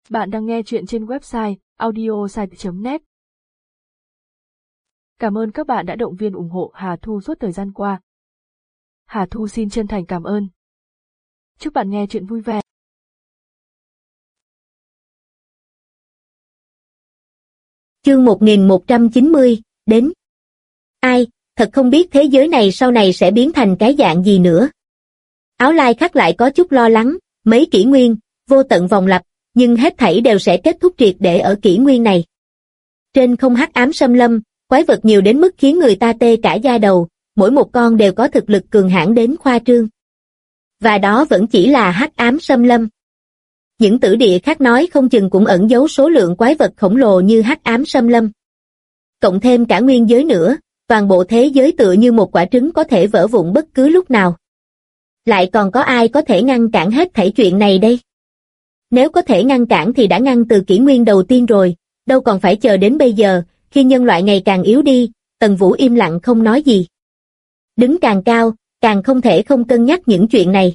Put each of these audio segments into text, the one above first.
Bạn đang nghe chuyện trên website audiosite.net. Cảm ơn các bạn đã động viên ủng hộ Hà Thu suốt thời gian qua. Hà Thu xin chân thành cảm ơn. Chúc bạn nghe chuyện vui vẻ. Chương 1190, đến. Ai, thật không biết thế giới này sau này sẽ biến thành cái dạng gì nữa. Áo Lai Khắc lại có chút lo lắng, mấy kỷ nguyên, vô tận vòng lặp, nhưng hết thảy đều sẽ kết thúc triệt để ở kỷ nguyên này. Trên không hắc ám xâm lâm, quái vật nhiều đến mức khiến người ta tê cả da đầu, mỗi một con đều có thực lực cường hãn đến khoa trương. Và đó vẫn chỉ là hắc ám xâm lâm. Những tử địa khác nói không chừng cũng ẩn giấu số lượng quái vật khổng lồ như hắc ám xâm lâm. Cộng thêm cả nguyên giới nữa, toàn bộ thế giới tựa như một quả trứng có thể vỡ vụn bất cứ lúc nào. Lại còn có ai có thể ngăn cản hết thảy chuyện này đây? Nếu có thể ngăn cản thì đã ngăn từ kỷ nguyên đầu tiên rồi, đâu còn phải chờ đến bây giờ, khi nhân loại ngày càng yếu đi. Tần Vũ im lặng không nói gì. Đứng càng cao, càng không thể không cân nhắc những chuyện này.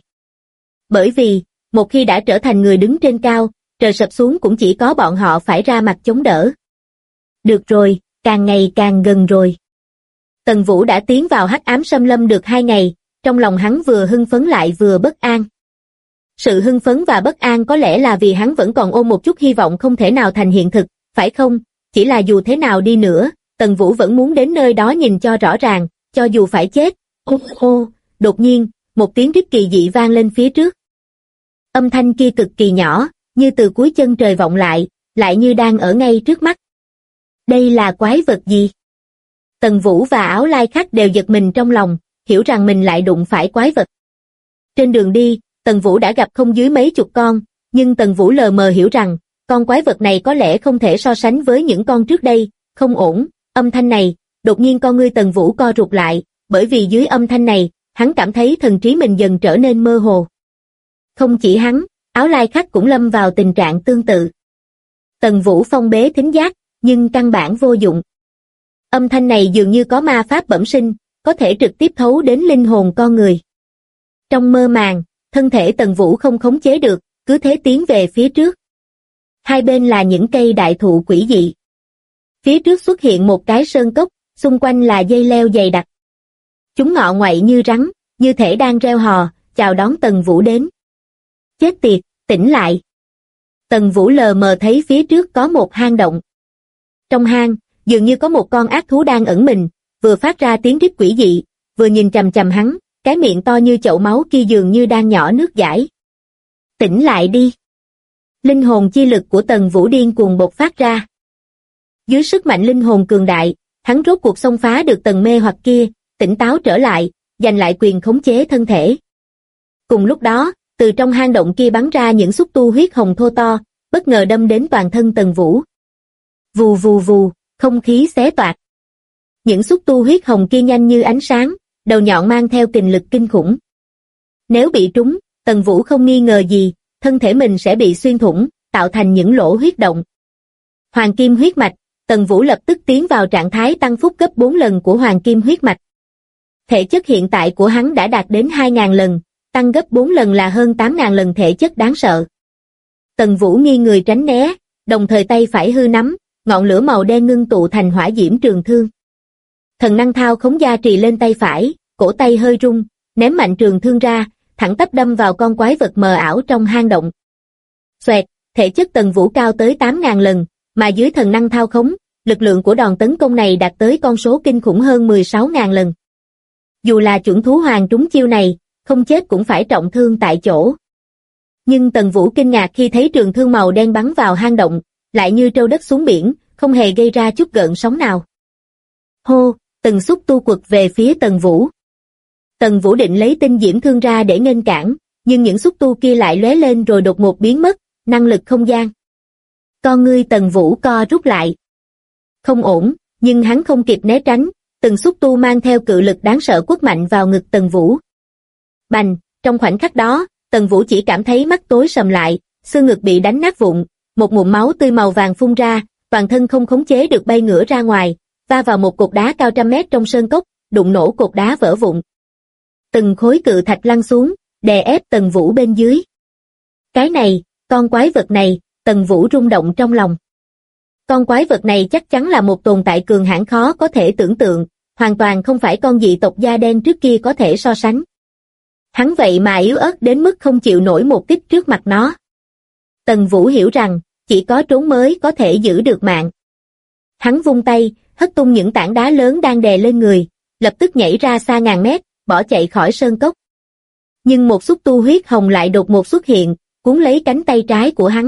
Bởi vì, một khi đã trở thành người đứng trên cao, trời sập xuống cũng chỉ có bọn họ phải ra mặt chống đỡ. Được rồi, càng ngày càng gần rồi. Tần Vũ đã tiến vào hắc ám xâm lâm được 2 ngày, trong lòng hắn vừa hưng phấn lại vừa bất an. Sự hưng phấn và bất an có lẽ là vì hắn vẫn còn ôm một chút hy vọng không thể nào thành hiện thực, phải không? Chỉ là dù thế nào đi nữa, Tần Vũ vẫn muốn đến nơi đó nhìn cho rõ ràng, cho dù phải chết. Ô ô, đột nhiên, một tiếng rít kỳ dị vang lên phía trước. Âm thanh kia cực kỳ nhỏ, như từ cuối chân trời vọng lại như đang ở ngay trước mắt. Đây là quái vật gì? Tần Vũ và Áo Lai Khắc đều giật mình trong lòng, hiểu rằng mình lại đụng phải quái vật. Trên đường đi, Tần Vũ đã gặp không dưới mấy chục con, nhưng Tần Vũ lờ mờ hiểu rằng, con quái vật này có lẽ không thể so sánh với những con trước đây. Không ổn, âm thanh này, đột nhiên con ngươi Tần Vũ co rụt lại, bởi vì dưới âm thanh này, hắn cảm thấy thần trí mình dần trở nên mơ hồ. Không chỉ hắn, Áo Lai Khắc cũng lâm vào tình trạng tương tự. Tần Vũ phong bế thính giác, nhưng căn bản vô dụng. Âm thanh này dường như có ma pháp bẩm sinh, có thể trực tiếp thấu đến linh hồn con người. Trong mơ màng, thân thể Tần Vũ không khống chế được, cứ thế tiến về phía trước. Hai bên là những cây đại thụ quỷ dị. Phía trước xuất hiện một cái sơn cốc, xung quanh là dây leo dày đặc. Chúng ngọ ngoại như rắn, như thể đang reo hò, chào đón Tần Vũ đến. Chết tiệt, tỉnh lại. Tần Vũ lờ mờ thấy phía trước có một hang động. Trong hang, dường như có một con ác thú đang ẩn mình, vừa phát ra tiếng rít quỷ dị, vừa nhìn chằm chằm hắn, cái miệng to như chậu máu kia dường như đang nhỏ nước dãi. Tỉnh lại đi. Linh hồn chi lực của Tần Vũ điên cuồng bộc phát ra. Dưới sức mạnh linh hồn cường đại, hắn rốt cuộc xông phá được tầng mê hoặc kia, tỉnh táo trở lại, giành lại quyền khống chế thân thể. Cùng lúc đó, từ trong hang động kia bắn ra những xúc tu huyết hồng thô to, bất ngờ đâm đến toàn thân Tần Vũ. Vù vù vù, không khí xé toạc. Những xúc tu huyết hồng kia nhanh như ánh sáng, đầu nhọn mang theo kình lực kinh khủng. Nếu bị trúng, Tần Vũ không nghi ngờ gì, thân thể mình sẽ bị xuyên thủng, tạo thành những lỗ huyết động. Hoàng kim huyết mạch, Tần Vũ lập tức tiến vào trạng thái tăng phúc gấp 4 lần của hoàng kim huyết mạch. Thể chất hiện tại của hắn đã đạt đến 2.000 lần, tăng gấp 4 lần là hơn 8.000 lần thể chất đáng sợ. Tần Vũ nghiêng người tránh né, đồng thời tay phải hư nắm, ngọn lửa màu đen ngưng tụ thành hỏa diễm trường thương. Thần năng thao khống gia trì lên tay phải, cổ tay hơi rung, ném mạnh trường thương ra, thẳng tắp đâm vào con quái vật mờ ảo trong hang động. Xoẹt, thể chất Tần Vũ cao tới 8.000 lần, mà dưới thần năng thao khống, lực lượng của đòn tấn công này đạt tới con số kinh khủng hơn 16.000 lần. Dù là chuẩn thú hoàng trúng chiêu này, không chết cũng phải trọng thương tại chỗ. Nhưng Tần Vũ kinh ngạc khi thấy trường thương màu đen bắn vào hang động, lại như trâu đất xuống biển, không hề gây ra chút gợn sóng nào. Hô, từng xúc tu quật về phía Tần Vũ. Tần Vũ định lấy tinh diễm thương ra để nghênh cản, nhưng những xúc tu kia lại lóe lên rồi đột ngột biến mất, năng lực không gian. Con ngươi Tần Vũ co rút lại. Không ổn, nhưng hắn không kịp né tránh, từng xúc tu mang theo cự lực đáng sợ quất mạnh vào ngực Tần Vũ. Bành, trong khoảnh khắc đó, Tần Vũ chỉ cảm thấy mắt tối sầm lại, xương ngực bị đánh nát vụn, một ngụm máu tươi màu vàng phun ra, toàn thân không khống chế được bay ngửa ra ngoài, va vào một cột đá cao trăm mét trong sơn cốc, đụng nổ cột đá vỡ vụn. Từng khối cự thạch lăn xuống, đè ép Tần Vũ bên dưới. Cái này, con quái vật này, Tần Vũ rung động trong lòng. Con quái vật này chắc chắn là một tồn tại cường hãn khó có thể tưởng tượng, hoàn toàn không phải con dị tộc da đen trước kia có thể so sánh. Hắn vậy mà yếu ớt đến mức không chịu nổi một kích trước mặt nó. Tần Vũ hiểu rằng, chỉ có trốn mới có thể giữ được mạng. Hắn vung tay, hất tung những tảng đá lớn đang đè lên người, lập tức nhảy ra xa ngàn mét, bỏ chạy khỏi sơn cốc. Nhưng một xúc tu huyết hồng lại đột ngột xuất hiện, cuốn lấy cánh tay trái của hắn.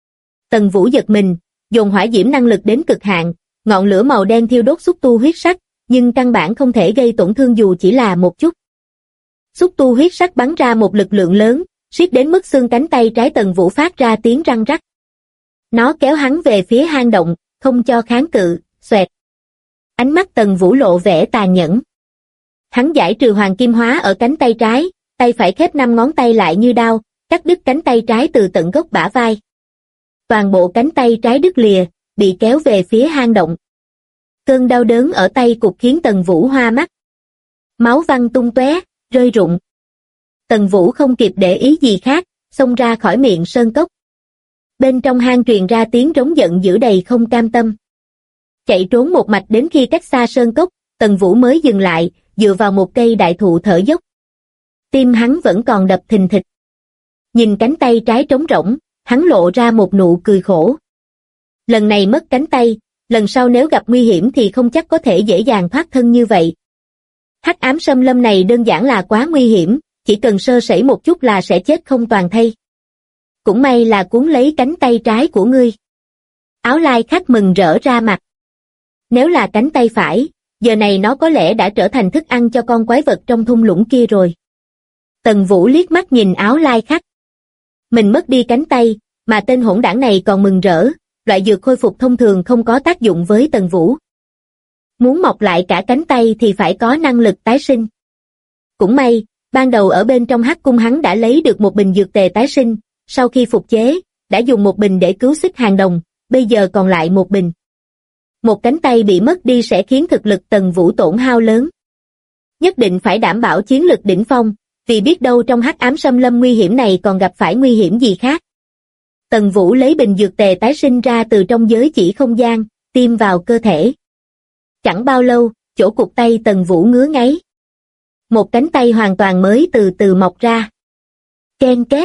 Tần Vũ giật mình, dồn hỏa diễm năng lực đến cực hạn, ngọn lửa màu đen thiêu đốt xúc tu huyết sắc, nhưng căn bản không thể gây tổn thương dù chỉ là một chút. Xúc tu huyết sắc bắn ra một lực lượng lớn, siết đến mức xương cánh tay trái Tần Vũ phát ra tiếng răng rắc. Nó kéo hắn về phía hang động, không cho kháng cự, xoẹt. Ánh mắt Tần Vũ lộ vẻ tàn nhẫn. Hắn giải trừ hoàng kim hóa ở cánh tay trái, tay phải khép 5 ngón tay lại như đao, cắt đứt cánh tay trái từ tận gốc bả vai. Toàn bộ cánh tay trái đứt lìa, bị kéo về phía hang động. Cơn đau đớn ở tay cụt khiến Tần Vũ hoa mắt. Máu văng tung tóe, rơi rụng. Tần Vũ không kịp để ý gì khác, xông ra khỏi miệng sơn cốc. Bên trong hang truyền ra tiếng rống giận dữ đầy không cam tâm. Chạy trốn một mạch đến khi cách xa sơn cốc, Tần Vũ mới dừng lại, dựa vào một cây đại thụ thở dốc. Tim hắn vẫn còn đập thình thịch. Nhìn cánh tay trái trống rỗng, hắn lộ ra một nụ cười khổ. Lần này mất cánh tay, lần sau nếu gặp nguy hiểm thì không chắc có thể dễ dàng thoát thân như vậy. Hắc ám xâm lâm này đơn giản là quá nguy hiểm, chỉ cần sơ sẩy một chút là sẽ chết không toàn thây. Cũng may là cuốn lấy cánh tay trái của ngươi. Áo lai khách mừng rỡ ra mặt. Nếu là cánh tay phải, giờ này nó có lẽ đã trở thành thức ăn cho con quái vật trong thung lũng kia rồi. Tần Vũ liếc mắt nhìn áo lai khách. Mình mất đi cánh tay, mà tên hỗn đảng này còn mừng rỡ, loại dược khôi phục thông thường không có tác dụng với Tần Vũ. Muốn mọc lại cả cánh tay thì phải có năng lực tái sinh. Cũng may, ban đầu ở bên trong hắc cung hắn đã lấy được một bình dược tề tái sinh, sau khi phục chế, đã dùng một bình để cứu Xích Hàng Đồng, bây giờ còn lại một bình. Một cánh tay bị mất đi sẽ khiến thực lực Tần Vũ tổn hao lớn. Nhất định phải đảm bảo chiến lực đỉnh phong, vì biết đâu trong hắc ám xâm lâm nguy hiểm này còn gặp phải nguy hiểm gì khác. Tần Vũ lấy bình dược tề tái sinh ra từ trong giới chỉ không gian, tiêm vào cơ thể. Chẳng bao lâu, chỗ cụt tay Tần Vũ ngứa ngáy. Một cánh tay hoàn toàn mới từ từ mọc ra. Ken két.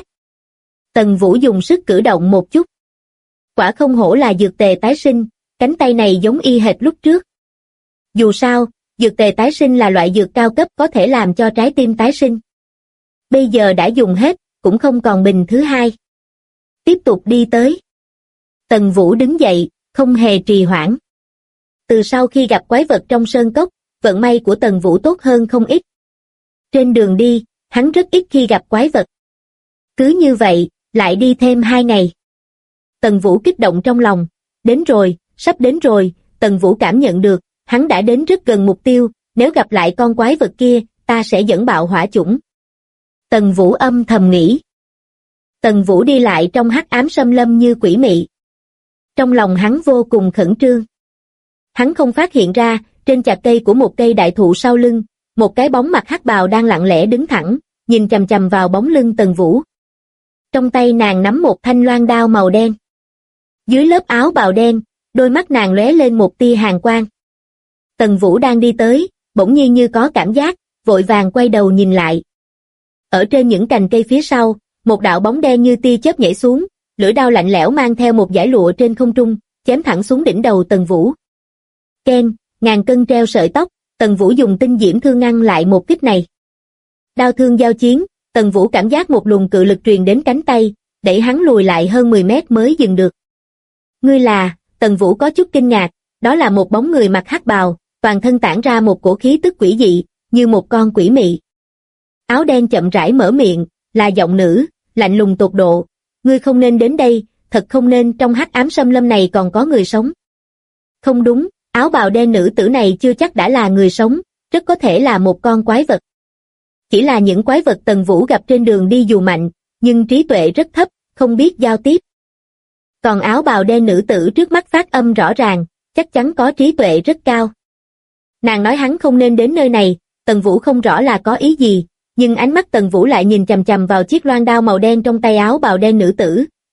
Tần Vũ dùng sức cử động một chút. Quả không hổ là dược tề tái sinh, cánh tay này giống y hệt lúc trước. Dù sao, dược tề tái sinh là loại dược cao cấp có thể làm cho trái tim tái sinh. Bây giờ đã dùng hết, cũng không còn bình thứ hai. Tiếp tục đi tới. Tần Vũ đứng dậy, không hề trì hoãn. Từ sau khi gặp quái vật trong sơn cốc, vận may của Tần Vũ tốt hơn không ít. Trên đường đi, hắn rất ít khi gặp quái vật. Cứ như vậy, lại đi thêm 2 ngày. Tần Vũ kích động trong lòng. Đến rồi, sắp đến rồi, Tần Vũ cảm nhận được, hắn đã đến rất gần mục tiêu, nếu gặp lại con quái vật kia, ta sẽ dẫn bạo hỏa chủng. Tần Vũ âm thầm nghĩ. Tần Vũ đi lại trong hắc ám xâm lâm như quỷ mị. Trong lòng hắn vô cùng khẩn trương. Hắn không phát hiện ra, trên chạc cây của một cây đại thụ sau lưng, một cái bóng mặc hắc bào đang lặng lẽ đứng thẳng, nhìn chằm chằm vào bóng lưng Tần Vũ. Trong tay nàng nắm một thanh loan đao màu đen. Dưới lớp áo bào đen, đôi mắt nàng lóe lên một tia hàn quang. Tần Vũ đang đi tới, bỗng nhiên như có cảm giác, vội vàng quay đầu nhìn lại. Ở trên những cành cây phía sau, một đạo bóng đen như tia chớp nhảy xuống, lưỡi đao lạnh lẽo mang theo một dải lụa trên không trung, chém thẳng xuống đỉnh đầu Tần Vũ. Ken, ngàn cân treo sợi tóc, Tần Vũ dùng tinh diễm thương ngăn lại một kích này. Đao thương giao chiến, Tần Vũ cảm giác một luồng cự lực truyền đến cánh tay, đẩy hắn lùi lại hơn 10 mét mới dừng được. Ngươi là, Tần Vũ có chút kinh ngạc, đó là một bóng người mặc hắc bào, toàn thân tản ra một cổ khí tức quỷ dị, như một con quỷ mị. Áo đen chậm rãi mở miệng, là giọng nữ, lạnh lùng tột độ, ngươi không nên đến đây, thật không nên, trong hắc ám xâm lâm này còn có người sống. Không đúng, áo bào đen nữ tử này chưa chắc đã là người sống, rất có thể là một con quái vật. Chỉ là những quái vật Tần Vũ gặp trên đường đi dù mạnh, nhưng trí tuệ rất thấp, không biết giao tiếp. Còn áo bào đen nữ tử trước mắt phát âm rõ ràng, chắc chắn có trí tuệ rất cao. Nàng nói hắn không nên đến nơi này, Tần Vũ không rõ là có ý gì, nhưng ánh mắt Tần Vũ lại nhìn chằm chằm vào chiếc loan đao màu đen trong tay áo bào đen nữ tử,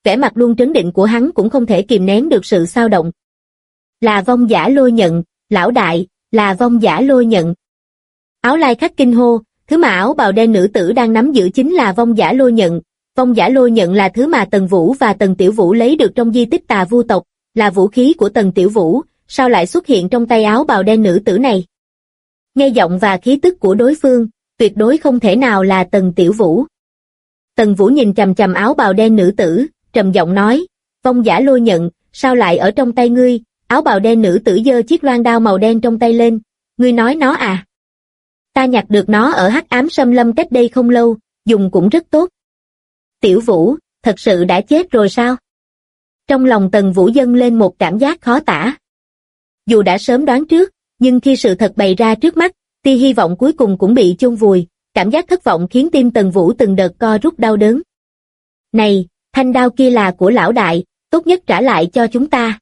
vẻ mặt luôn trấn định của hắn cũng không thể kìm nén được sự xao động. Là Vong Giả Lôi Nhận, lão đại, là Vong Giả Lôi Nhận. Áo lai khách kinh hô, thứ mà áo bào đen nữ tử đang nắm giữ chính là Vong Giả Lôi Nhận. Vong Giả Lôi Nhận là thứ mà Tần Vũ và Tần Tiểu Vũ lấy được trong di tích Tà Vu tộc, là vũ khí của Tần Tiểu Vũ, sao lại xuất hiện trong tay áo bào đen nữ tử này? Nghe giọng và khí tức của đối phương, tuyệt đối không thể nào là Tần Tiểu Vũ. Tần Vũ nhìn chằm chằm áo bào đen nữ tử, trầm giọng nói, Vong Giả Lôi Nhận, sao lại ở trong tay ngươi? Áo bào đen nữ tử giơ chiếc loan đao màu đen trong tay lên, ngươi nói nó à? Ta nhặt được nó ở Hắc Ám Xâm Lâm cách đây không lâu, dùng cũng rất tốt. Tiểu Vũ, thật sự đã chết rồi sao? Trong lòng Tần Vũ dâng lên một cảm giác khó tả. Dù đã sớm đoán trước, nhưng khi sự thật bày ra trước mắt, tia hy vọng cuối cùng cũng bị chôn vùi, cảm giác thất vọng khiến tim Tần Vũ từng đợt co rút đau đớn. Này, thanh đao kia là của lão đại, tốt nhất trả lại cho chúng ta.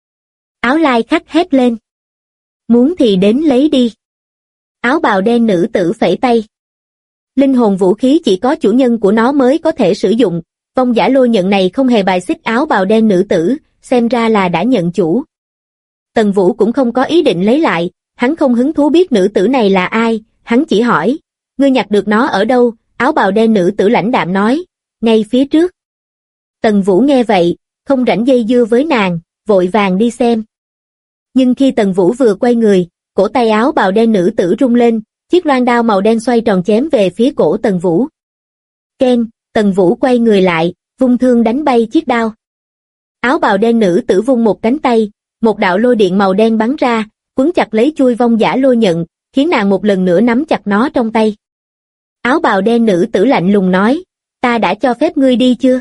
Áo lai khách hét lên. Muốn thì đến lấy đi. Áo bào đen nữ tử phẩy tay. Linh hồn vũ khí chỉ có chủ nhân của nó mới có thể sử dụng, Vong Giả Lôi Nhận này không hề bài xích áo bào đen nữ tử, xem ra là đã nhận chủ. Tần Vũ cũng không có ý định lấy lại, hắn không hứng thú biết nữ tử này là ai, hắn chỉ hỏi, ngươi nhặt được nó ở đâu? Áo bào đen nữ tử lãnh đạm nói, ngay phía trước. Tần Vũ nghe vậy, không rảnh dây dưa với nàng, vội vàng đi xem. Nhưng khi Tần Vũ vừa quay người, cổ tay áo bào đen nữ tử rung lên, chiếc loan đao màu đen xoay tròn chém về phía cổ Tần Vũ. Ken, Tần Vũ quay người lại, vung thương đánh bay chiếc đao. Áo bào đen nữ tử vung một cánh tay, một đạo lôi điện màu đen bắn ra, quấn chặt lấy chuôi Vong Giả Lôi Nhận, khiến nàng một lần nữa nắm chặt nó trong tay. Áo bào đen nữ tử lạnh lùng nói, ta đã cho phép ngươi đi chưa?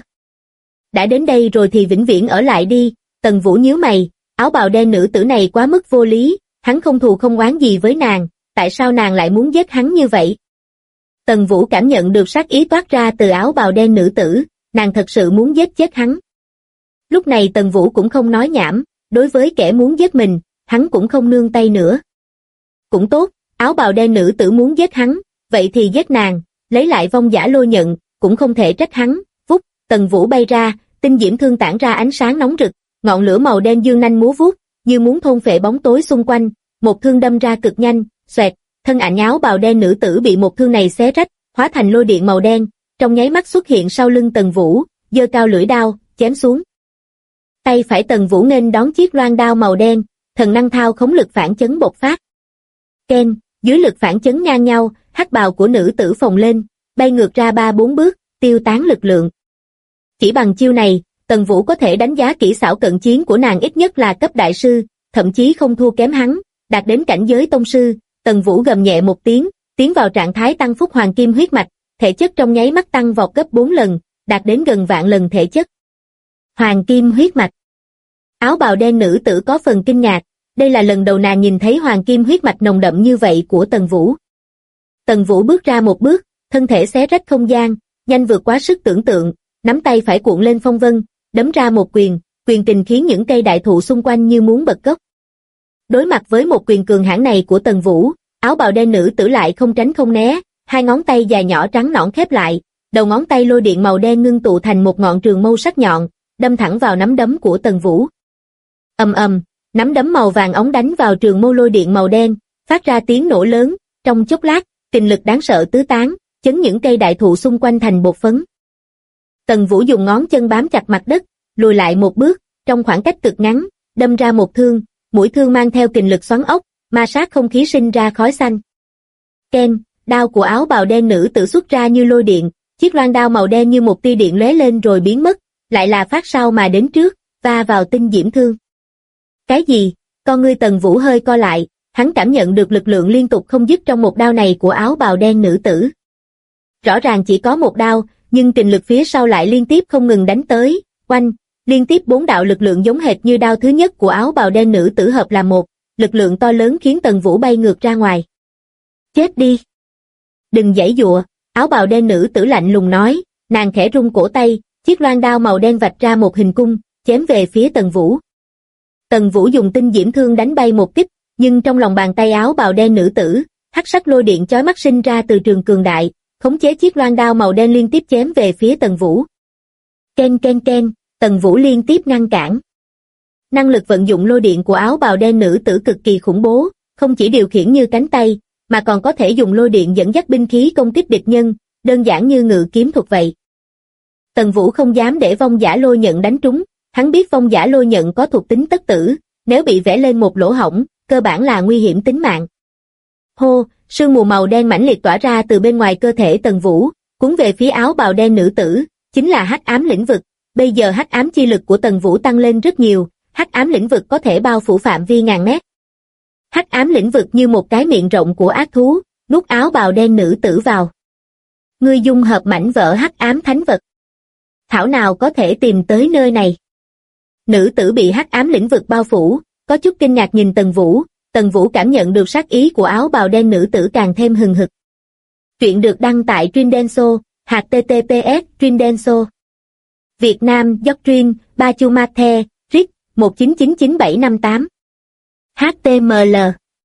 Đã đến đây rồi thì vĩnh viễn ở lại đi. Tần Vũ nhíu mày, áo bào đen nữ tử này quá mức vô lý, hắn không thù không oán gì với nàng, tại sao nàng lại muốn giết hắn như vậy? Tần Vũ cảm nhận được sát ý toát ra từ áo bào đen nữ tử, nàng thật sự muốn giết chết hắn. Lúc này Tần Vũ cũng không nói nhảm, đối với kẻ muốn giết mình, hắn cũng không nương tay nữa. Cũng tốt, áo bào đen nữ tử muốn giết hắn, vậy thì giết nàng, lấy lại Vong Giả Lôi Nhận, cũng không thể trách hắn. Vút, Tần Vũ bay ra, tinh diễm thương tản ra ánh sáng nóng rực, ngọn lửa màu đen dương nanh múa vuốt, như muốn thôn phệ bóng tối xung quanh, một thương đâm ra cực nhanh, xoẹt, thân ảnh áo bào đen nữ tử bị một thương này xé rách, hóa thành lôi điện màu đen, trong nháy mắt xuất hiện sau lưng Tần Vũ, giơ cao lưỡi đao, chém xuống. Tay phải Tần Vũ nghênh đón chiếc loan đao màu đen, thần năng thao khống lực phản chấn bộc phát. Ken, dưới lực phản chấn ngang nhau, hắc bào của nữ tử phồng lên, bay ngược ra 3-4 bước, tiêu tán lực lượng. Chỉ bằng chiêu này, Tần Vũ có thể đánh giá kỹ xảo cận chiến của nàng ít nhất là cấp đại sư, thậm chí không thua kém hắn, đạt đến cảnh giới tông sư. Tần Vũ gầm nhẹ một tiếng, tiến vào trạng thái tăng phúc hoàng kim huyết mạch, thể chất trong nháy mắt tăng vọt gấp 4 lần, đạt đến gần vạn lần thể chất. Hoàng kim huyết mạch. Áo bào đen nữ tử có phần kinh ngạc, đây là lần đầu nàng nhìn thấy hoàng kim huyết mạch nồng đậm như vậy của Tần Vũ. Tần Vũ bước ra một bước, thân thể xé rách không gian, nhanh vượt quá sức tưởng tượng, nắm tay phải cuộn lên phong vân, đấm ra một quyền, quyền kình khiến những cây đại thụ xung quanh như muốn bật gốc. Đối mặt với một quyền cường hãn này của Tần Vũ, áo bào đen nữ tử lại không tránh không né, hai ngón tay dài nhỏ trắng nõn khép lại, đầu ngón tay lôi điện màu đen ngưng tụ thành một ngọn trường mâu sắc nhọn, đâm thẳng vào nắm đấm của Tần Vũ. Ầm ầm, nắm đấm màu vàng óng đánh vào trường mâu lôi điện màu đen, phát ra tiếng nổ lớn, trong chốc lát, kình lực đáng sợ tứ tán, chấn những cây đại thụ xung quanh thành bột phấn. Tần Vũ dùng ngón chân bám chặt mặt đất, lùi lại một bước, trong khoảng cách cực ngắn, đâm ra một thương, mũi thương mang theo kình lực xoắn ốc, ma sát không khí sinh ra khói xanh. Ken, đao của áo bào đen nữ tử xuất ra như lôi điện, chiếc loan đao màu đen như một tia điện lóe lên rồi biến mất, lại là phát sau mà đến trước, va vào tinh diễm thương. Cái gì? Con ngươi Tần Vũ hơi co lại, hắn cảm nhận được lực lượng liên tục không dứt trong một đao này của áo bào đen nữ tử. Rõ ràng chỉ có một đao, nhưng kình lực phía sau lại liên tiếp không ngừng đánh tới, oanh, liên tiếp 4 đạo lực lượng giống hệt như đao thứ nhất của áo bào đen nữ tử hợp làm một, lực lượng to lớn khiến Tần Vũ bay ngược ra ngoài. Chết đi! Đừng giãy giụa, áo bào đen nữ tử lạnh lùng nói, nàng khẽ rung cổ tay, chiếc loan đao màu đen vạch ra một hình cung, chém về phía Tần Vũ. Tần Vũ dùng tinh diễm thương đánh bay một kích, nhưng trong lòng bàn tay áo bào đen nữ tử, hắc sắc lôi điện chói mắt sinh ra từ trường cường đại, khống chế chiếc loan đao màu đen liên tiếp chém về phía Tần Vũ. Ken ken ken, Tần Vũ liên tiếp ngăn cản. Năng lực vận dụng lôi điện của áo bào đen nữ tử cực kỳ khủng bố, không chỉ điều khiển như cánh tay, mà còn có thể dùng lôi điện dẫn dắt binh khí công kích địch nhân, đơn giản như ngự kiếm thuật vậy. Tần Vũ không dám để vong giả lôi nhận đánh trúng, hắn biết vong giả lôi nhận có thuộc tính tất tử, nếu bị vẽ lên một lỗ hổng, cơ bản là nguy hiểm tính mạng. Hô, sương mù màu đen mãnh liệt tỏa ra từ bên ngoài cơ thể Tần Vũ, cuốn về phía áo bào đen nữ tử, chính là hắc ám lĩnh vực. Bây giờ hắc ám chi lực của Tần Vũ tăng lên rất nhiều, hắc ám lĩnh vực có thể bao phủ phạm vi ngàn mét. Hắc ám lĩnh vực như một cái miệng rộng của ác thú, nuốt áo bào đen nữ tử vào. Ngươi dung hợp mảnh vỡ hắc ám thánh vật. Thảo nào có thể tìm tới nơi này. Nữ tử bị hắc ám lĩnh vực bao phủ, có chút kinh ngạc nhìn Tần Vũ cảm nhận được sát ý của áo bào đen nữ tử càng thêm hừng hực. Truyện được đăng tại Truyện.denso, https://Truyện.denso. Việt Nam, Doctrine, Bachumate, RIC, 1999758. HTML.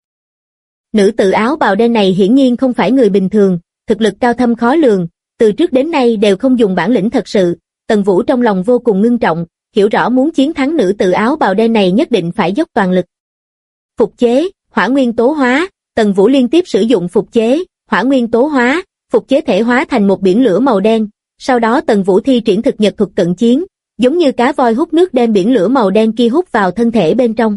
Nữ tử áo bào đen này hiển nhiên không phải người bình thường, thực lực cao thâm khó lường, từ trước đến nay đều không dùng bản lĩnh thật sự. Tần Vũ trong lòng vô cùng ngưng trọng, hiểu rõ muốn chiến thắng nữ tử áo bào đen này nhất định phải dốc toàn lực. Phục chế, hỏa nguyên tố hóa, Tần Vũ liên tiếp sử dụng phục chế, hỏa nguyên tố hóa, phục chế thể hóa thành một biển lửa màu đen, sau đó Tần Vũ thi triển thực nhật thuật cận chiến, giống như cá voi hút nước đem biển lửa màu đen kia hút vào thân thể bên trong.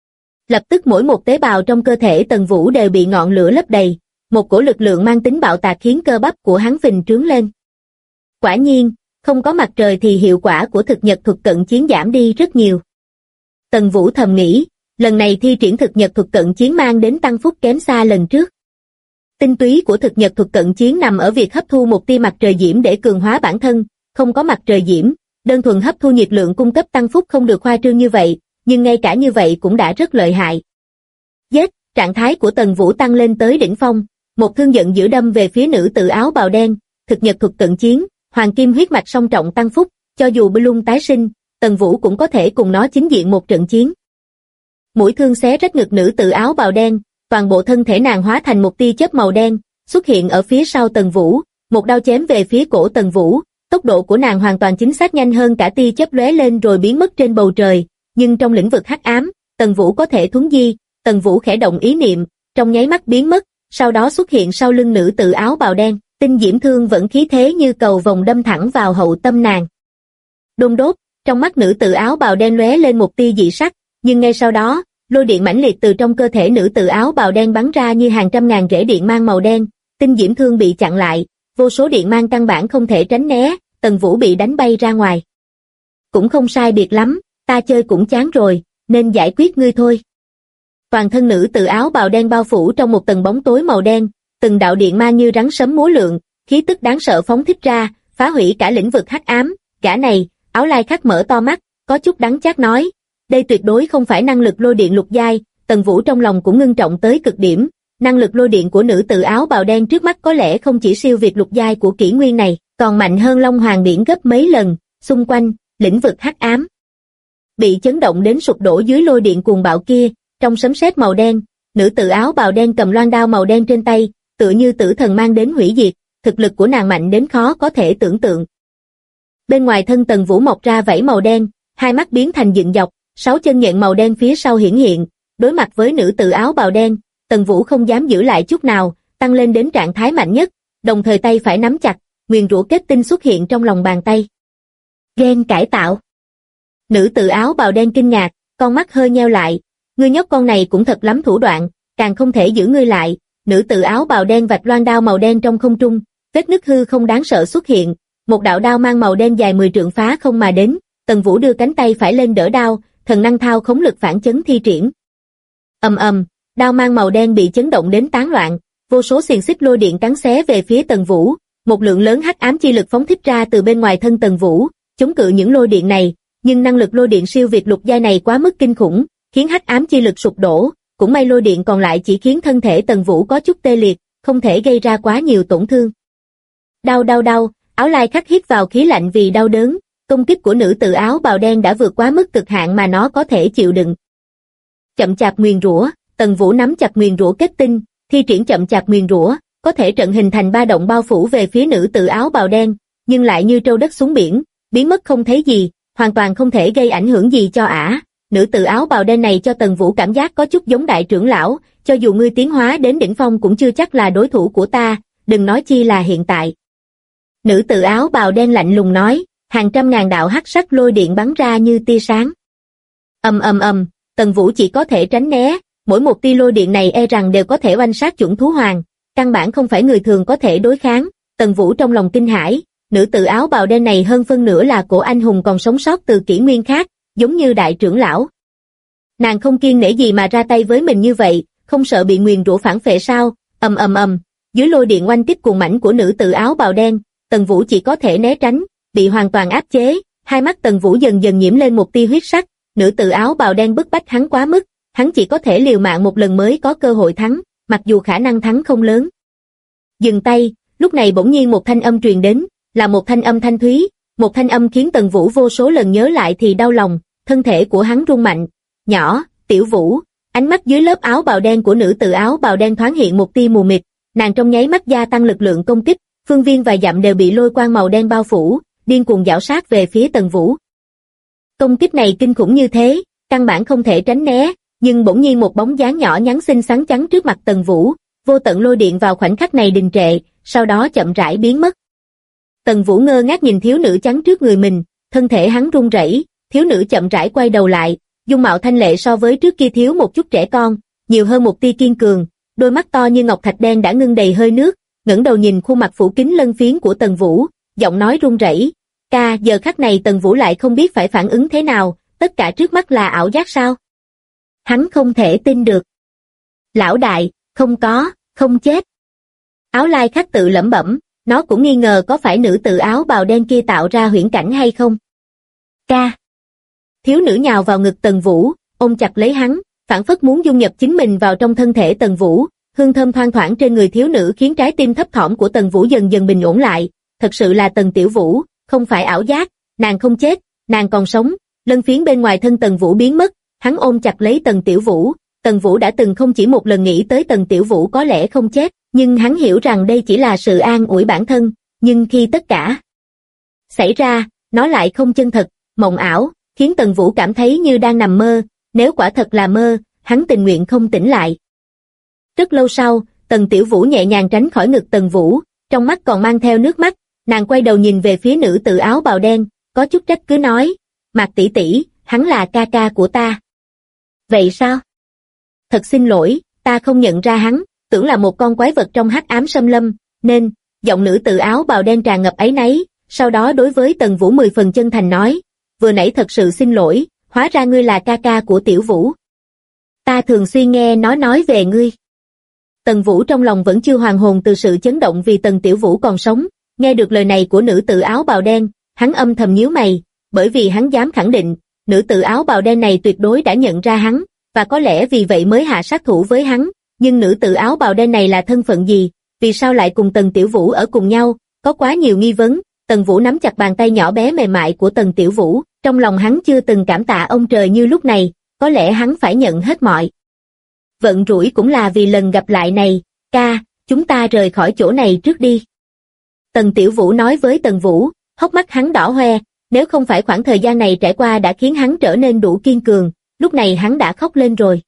Lập tức mỗi một tế bào trong cơ thể Tần Vũ đều bị ngọn lửa lấp đầy, một cổ lực lượng mang tính bạo tạc khiến cơ bắp của hắn phình trướng lên. Quả nhiên, không có mặt trời thì hiệu quả của thực nhật thuật cận chiến giảm đi rất nhiều. Tần Vũ thầm nghĩ, lần này thi triển thực nhật thuật cận chiến mang đến tăng phúc kém xa lần trước. Tinh túy của thực nhật thuật cận chiến nằm ở việc hấp thu một tia mặt trời diễm để cường hóa bản thân, không có mặt trời diễm, đơn thuần hấp thu nhiệt lượng cung cấp tăng phúc không được khoa trương như vậy, nhưng ngay cả như vậy cũng đã rất lợi hại. Giết, trạng thái của Tần Vũ tăng lên tới đỉnh phong, một thương giận dữ đâm về phía nữ tử áo bào đen, thực nhật thuật cận chiến, hoàng kim huyết mạch song trọng tăng phúc, cho dù Bloom tái sinh, Tần Vũ cũng có thể cùng nó chính diện một trận chiến. Mũi thương xé rách ngực nữ tử áo bào đen, toàn bộ thân thể nàng hóa thành một tia chớp màu đen, xuất hiện ở phía sau Tần Vũ, một đao chém về phía cổ Tần Vũ, tốc độ của nàng hoàn toàn chính xác nhanh hơn cả tia chớp lóe lên rồi biến mất trên bầu trời, nhưng trong lĩnh vực hắc ám, Tần Vũ có thể thuấn di, Tần Vũ khẽ động ý niệm, trong nháy mắt biến mất, sau đó xuất hiện sau lưng nữ tử áo bào đen, tinh diễm thương vẫn khí thế như cầu vồng đâm thẳng vào hậu tâm nàng. Đôn đốt, trong mắt nữ tử áo bào đen lóe lên một tia dị sắc, nhưng ngay sau đó, lôi điện mãnh liệt từ trong cơ thể nữ tử áo bào đen bắn ra như hàng trăm ngàn rễ điện mang màu đen, tinh diễm thương bị chặn lại, vô số điện mang căn bản không thể tránh né, Tần Vũ bị đánh bay ra ngoài. Cũng không sai biệt lắm, ta chơi cũng chán rồi, nên giải quyết ngươi thôi. Toàn thân nữ tử áo bào đen bao phủ trong một tầng bóng tối màu đen, từng đạo điện mang như rắn sấm múa lượn, khí tức đáng sợ phóng thích ra, phá hủy cả lĩnh vực hắc ám. Gã này, Áo Lai Khắc mở to mắt, có chút đắng chát nói, đây tuyệt đối không phải năng lực lôi điện lục giai. Tần Vũ trong lòng cũng ngưng trọng tới cực điểm, năng lực lôi điện của nữ tử áo bào đen trước mắt có lẽ không chỉ siêu việt lục giai của kỷ nguyên này, còn mạnh hơn Long Hoàng biển gấp mấy lần. Xung quanh, lĩnh vực hắc ám bị chấn động đến sụp đổ dưới lôi điện cuồng bạo kia, trong sấm sét màu đen, nữ tử áo bào đen cầm loan đao màu đen trên tay, tựa như tử thần mang đến hủy diệt, thực lực của nàng mạnh đến khó có thể tưởng tượng. Bên ngoài thân Tần Vũ mọc ra vảy màu đen, hai mắt biến thành dựng dọc, 6 chân nhện màu đen phía sau hiển hiện, đối mặt với nữ tử áo bào đen, Tần Vũ không dám giữ lại chút nào, tăng lên đến trạng thái mạnh nhất, đồng thời tay phải nắm chặt, nguyền rủa kết tinh xuất hiện trong lòng bàn tay. Gen cải tạo. Nữ tử áo bào đen kinh ngạc, con mắt hơi nheo lại, ngươi nhóc con này cũng thật lắm thủ đoạn, càng không thể giữ ngươi lại. Nữ tử áo bào đen vạch loan đao màu đen trong không trung, vết nứt hư không đáng sợ xuất hiện, một đạo đao mang màu đen dài 10 trượng phá không mà đến, Tần Vũ đưa cánh tay phải lên đỡ đao, thần năng thao khống lực phản chấn thi triển. Ầm ầm, đao mang màu đen bị chấn động đến tán loạn, vô số xiềng xích lôi điện cắn xé về phía Tần Vũ, một lượng lớn hắc ám chi lực phóng thích ra từ bên ngoài thân Tần Vũ, chống cự những lôi điện này, nhưng năng lực lôi điện siêu việt lục giai này quá mức kinh khủng, khiến hắc ám chi lực sụp đổ, cũng may lôi điện còn lại chỉ khiến thân thể Tần Vũ có chút tê liệt, không thể gây ra quá nhiều tổn thương. Đau đau đau, Áo Lai Khắc hít vào khí lạnh vì đau đớn, công kích của nữ tử áo bào đen đã vượt quá mức cực hạn mà nó có thể chịu đựng. Chậm chạp nguyền rủa, Tần Vũ nắm chặt nguyền rủa kết tinh, thi triển chậm chạp nguyền rủa, có thể trận hình thành ba động bao phủ về phía nữ tử áo bào đen, nhưng lại như trâu đất xuống biển, biến mất không thấy gì, hoàn toàn không thể gây ảnh hưởng gì cho ả. Nữ tự áo bào đen này cho Tần Vũ cảm giác có chút giống đại trưởng lão, cho dù ngươi tiến hóa đến đỉnh phong cũng chưa chắc là đối thủ của ta, đừng nói chi là hiện tại. Nữ tự áo bào đen lạnh lùng nói, hàng trăm ngàn đạo hắc sắc lôi điện bắn ra như tia sáng. Tần Vũ chỉ có thể tránh né, mỗi một tia lôi điện này e rằng đều có thể oanh sát chuẩn thú hoàng, căn bản không phải người thường có thể đối kháng. Tần Vũ trong lòng kinh hãi, nữ tự áo bào đen này hơn phân nửa là cổ anh hùng còn sống sót từ kỷ nguyên khác, giống như đại trưởng lão. Nàng không kiêng nể gì mà ra tay với mình như vậy, không sợ bị nguyền rủa phản phệ sao? Dưới lôi điện oanh kích cuồng mãnh của nữ tự áo bào đen, Tần Vũ chỉ có thể né tránh, bị hoàn toàn áp chế. Hai mắt Tần Vũ dần dần nhiễm lên một tia huyết sắc, nữ tự áo bào đen bức bách hắn quá mức, hắn chỉ có thể liều mạng một lần mới có cơ hội thắng, mặc dù khả năng thắng không lớn. Dừng tay, lúc này bỗng nhiên một thanh âm truyền đến, là một thanh âm thanh thúy, một thanh âm khiến Tần Vũ vô số lần nhớ lại thì đau lòng, thân thể của hắn rung mạnh. Nhỏ, Tiểu Vũ, ánh mắt dưới lớp áo bào đen của nữ tự áo bào đen thoáng hiện một tia mù mịt, nàng trong nháy mắt gia tăng lực lượng công kích, phương viên vài dặm đều bị lôi quang màu đen bao phủ, điên cuồng giảo sát về phía Tần Vũ. Công kích này kinh khủng như thế, căn bản không thể tránh né, nhưng bỗng nhiên một bóng dáng nhỏ nhắn xinh xắn chắn trước mặt Tần Vũ, vô tận lôi điện vào khoảnh khắc này đình trệ, sau đó chậm rãi biến mất. Tần Vũ ngơ ngác nhìn thiếu nữ chắn trước người mình, thân thể hắn run rẩy, thiếu nữ chậm rãi quay đầu lại, dung mạo thanh lệ so với trước kia thiếu một chút trẻ con, nhiều hơn một tia kiên cường, đôi mắt to như ngọc thạch đen đã ngưng đầy hơi nước, ngẩng đầu nhìn khuôn mặt phủ kín lân phiến của Tần Vũ, giọng nói run rẩy. Ca, giờ khắc này Tần Vũ lại không biết phải phản ứng thế nào, tất cả trước mắt là ảo giác sao? Hắn không thể tin được. Lão đại, không chết. Áo lai khắc tự lẩm bẩm, nó cũng nghi ngờ có phải nữ tự áo bào đen kia tạo ra huyễn cảnh hay không. Ca. Thiếu nữ nhào vào ngực Tần Vũ, ôm chặt lấy hắn, phảng phất muốn dung nhập chính mình vào trong thân thể Tần Vũ, hương thơm thoang thoảng trên người thiếu nữ khiến trái tim thấp thỏm của Tần Vũ dần dần bình ổn lại, thật sự là Tần Tiểu Vũ, không phải ảo giác, nàng không chết, nàng còn sống. Lân phiến bên ngoài thân Tần Vũ biến mất, hắn ôm chặt lấy Tần Tiểu Vũ. Tần Vũ đã từng không chỉ một lần nghĩ tới Tần Tiểu Vũ có lẽ không chết, nhưng hắn hiểu rằng đây chỉ là sự an ủi bản thân, nhưng khi tất cả xảy ra, nó lại không chân thật, mộng ảo, khiến Tần Vũ cảm thấy như đang nằm mơ, nếu quả thật là mơ, hắn tình nguyện không tỉnh lại. Rất lâu sau, Tần Tiểu Vũ nhẹ nhàng tránh khỏi ngực Tần Vũ, trong mắt còn mang theo nước mắt, nàng quay đầu nhìn về phía nữ tự áo bào đen, có chút trách cứ nói, Mạc tỷ tỷ, hắn là ca ca của ta. Vậy sao? Thật xin lỗi, ta không nhận ra hắn, tưởng là một con quái vật trong hắc ám xâm lâm, nên, giọng nữ tự áo bào đen tràn ngập áy náy, sau đó đối với Tần Vũ 10 phần chân thành nói, vừa nãy thật sự xin lỗi, hóa ra ngươi là ca ca của Tiểu Vũ. Ta thường xuyên nghe nó nói về ngươi. Tần Vũ trong lòng vẫn chưa hoàn hồn từ sự chấn động vì Tần Tiểu Vũ còn sống, nghe được lời này của nữ tự áo bào đen, hắn âm thầm nhíu mày, bởi vì hắn dám khẳng định, nữ tự áo bào đen này tuyệt đối đã nhận ra hắn, và có lẽ vì vậy mới hạ sát thủ với hắn, nhưng nữ tự áo bào đen này là thân phận gì, vì sao lại cùng Tần Tiểu Vũ ở cùng nhau, có quá nhiều nghi vấn. Tần Vũ nắm chặt bàn tay nhỏ bé mềm mại của Tần Tiểu Vũ, trong lòng hắn chưa từng cảm tạ ông trời như lúc này, có lẽ hắn phải nhận hết mọi vận rủi cũng là vì lần gặp lại này. Ca, chúng ta rời khỏi chỗ này trước đi. Tần Tiểu Vũ nói với Tần Vũ, hốc mắt hắn đỏ hoe, nếu không phải khoảng thời gian này trải qua đã khiến hắn trở nên đủ kiên cường, lúc này hắn đã khóc lên rồi.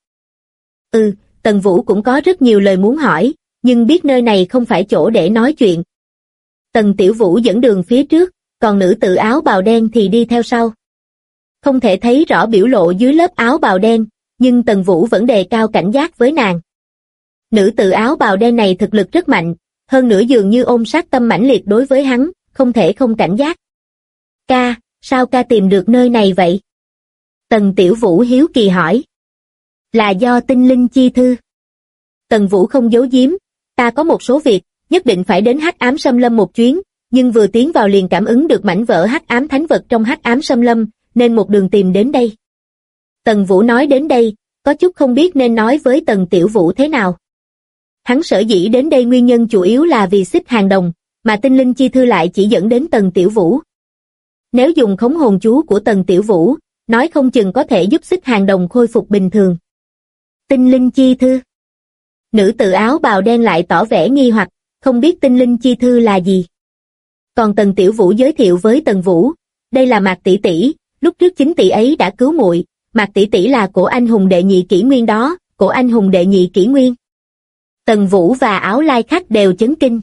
Tần Vũ cũng có rất nhiều lời muốn hỏi, nhưng biết nơi này không phải chỗ để nói chuyện. Tần Tiểu Vũ dẫn đường phía trước, còn nữ tự áo bào đen thì đi theo sau. Không thể thấy rõ biểu lộ dưới lớp áo bào đen, nhưng Tần Vũ vẫn đề cao cảnh giác với nàng. Nữ tự áo bào đen này thực lực rất mạnh, hơn nữa dường như ôm sát tâm mãnh liệt đối với hắn, không thể không cảnh giác. Ca, sao ca tìm được nơi này vậy? Tần Tiểu Vũ hiếu kỳ hỏi. Là do tinh linh chi thư. Tần Vũ không giấu giếm, ta có một số việc, nhất định phải đến hắc ám xâm lâm một chuyến, nhưng vừa tiến vào liền cảm ứng được mảnh vỡ hắc ám thánh vật trong hắc ám xâm lâm, nên một đường tìm đến đây. Tần Vũ nói đến đây, có chút không biết nên nói với Tần Tiểu Vũ thế nào. Hắn sở dĩ đến đây nguyên nhân chủ yếu là vì xích hàng đồng, mà tinh linh chi thư lại chỉ dẫn đến Tần Tiểu Vũ. Nếu dùng khống hồn chú của Tần Tiểu Vũ, nói không chừng có thể giúp xích hàng đồng khôi phục bình thường. Tinh linh chi thư. Nữ tự áo bào đen lại tỏ vẻ nghi hoặc, không biết tinh linh chi thư là gì. Còn Tần Tiểu Vũ giới thiệu với Tần Vũ, đây là Mạc tỷ tỷ, lúc trước chính tỷ ấy đã cứu muội, Mạc tỷ tỷ là cổ anh hùng đệ nhị kỷ nguyên đó, cổ anh hùng đệ nhị kỷ nguyên. Tần Vũ và Áo Lai Khách đều chấn kinh.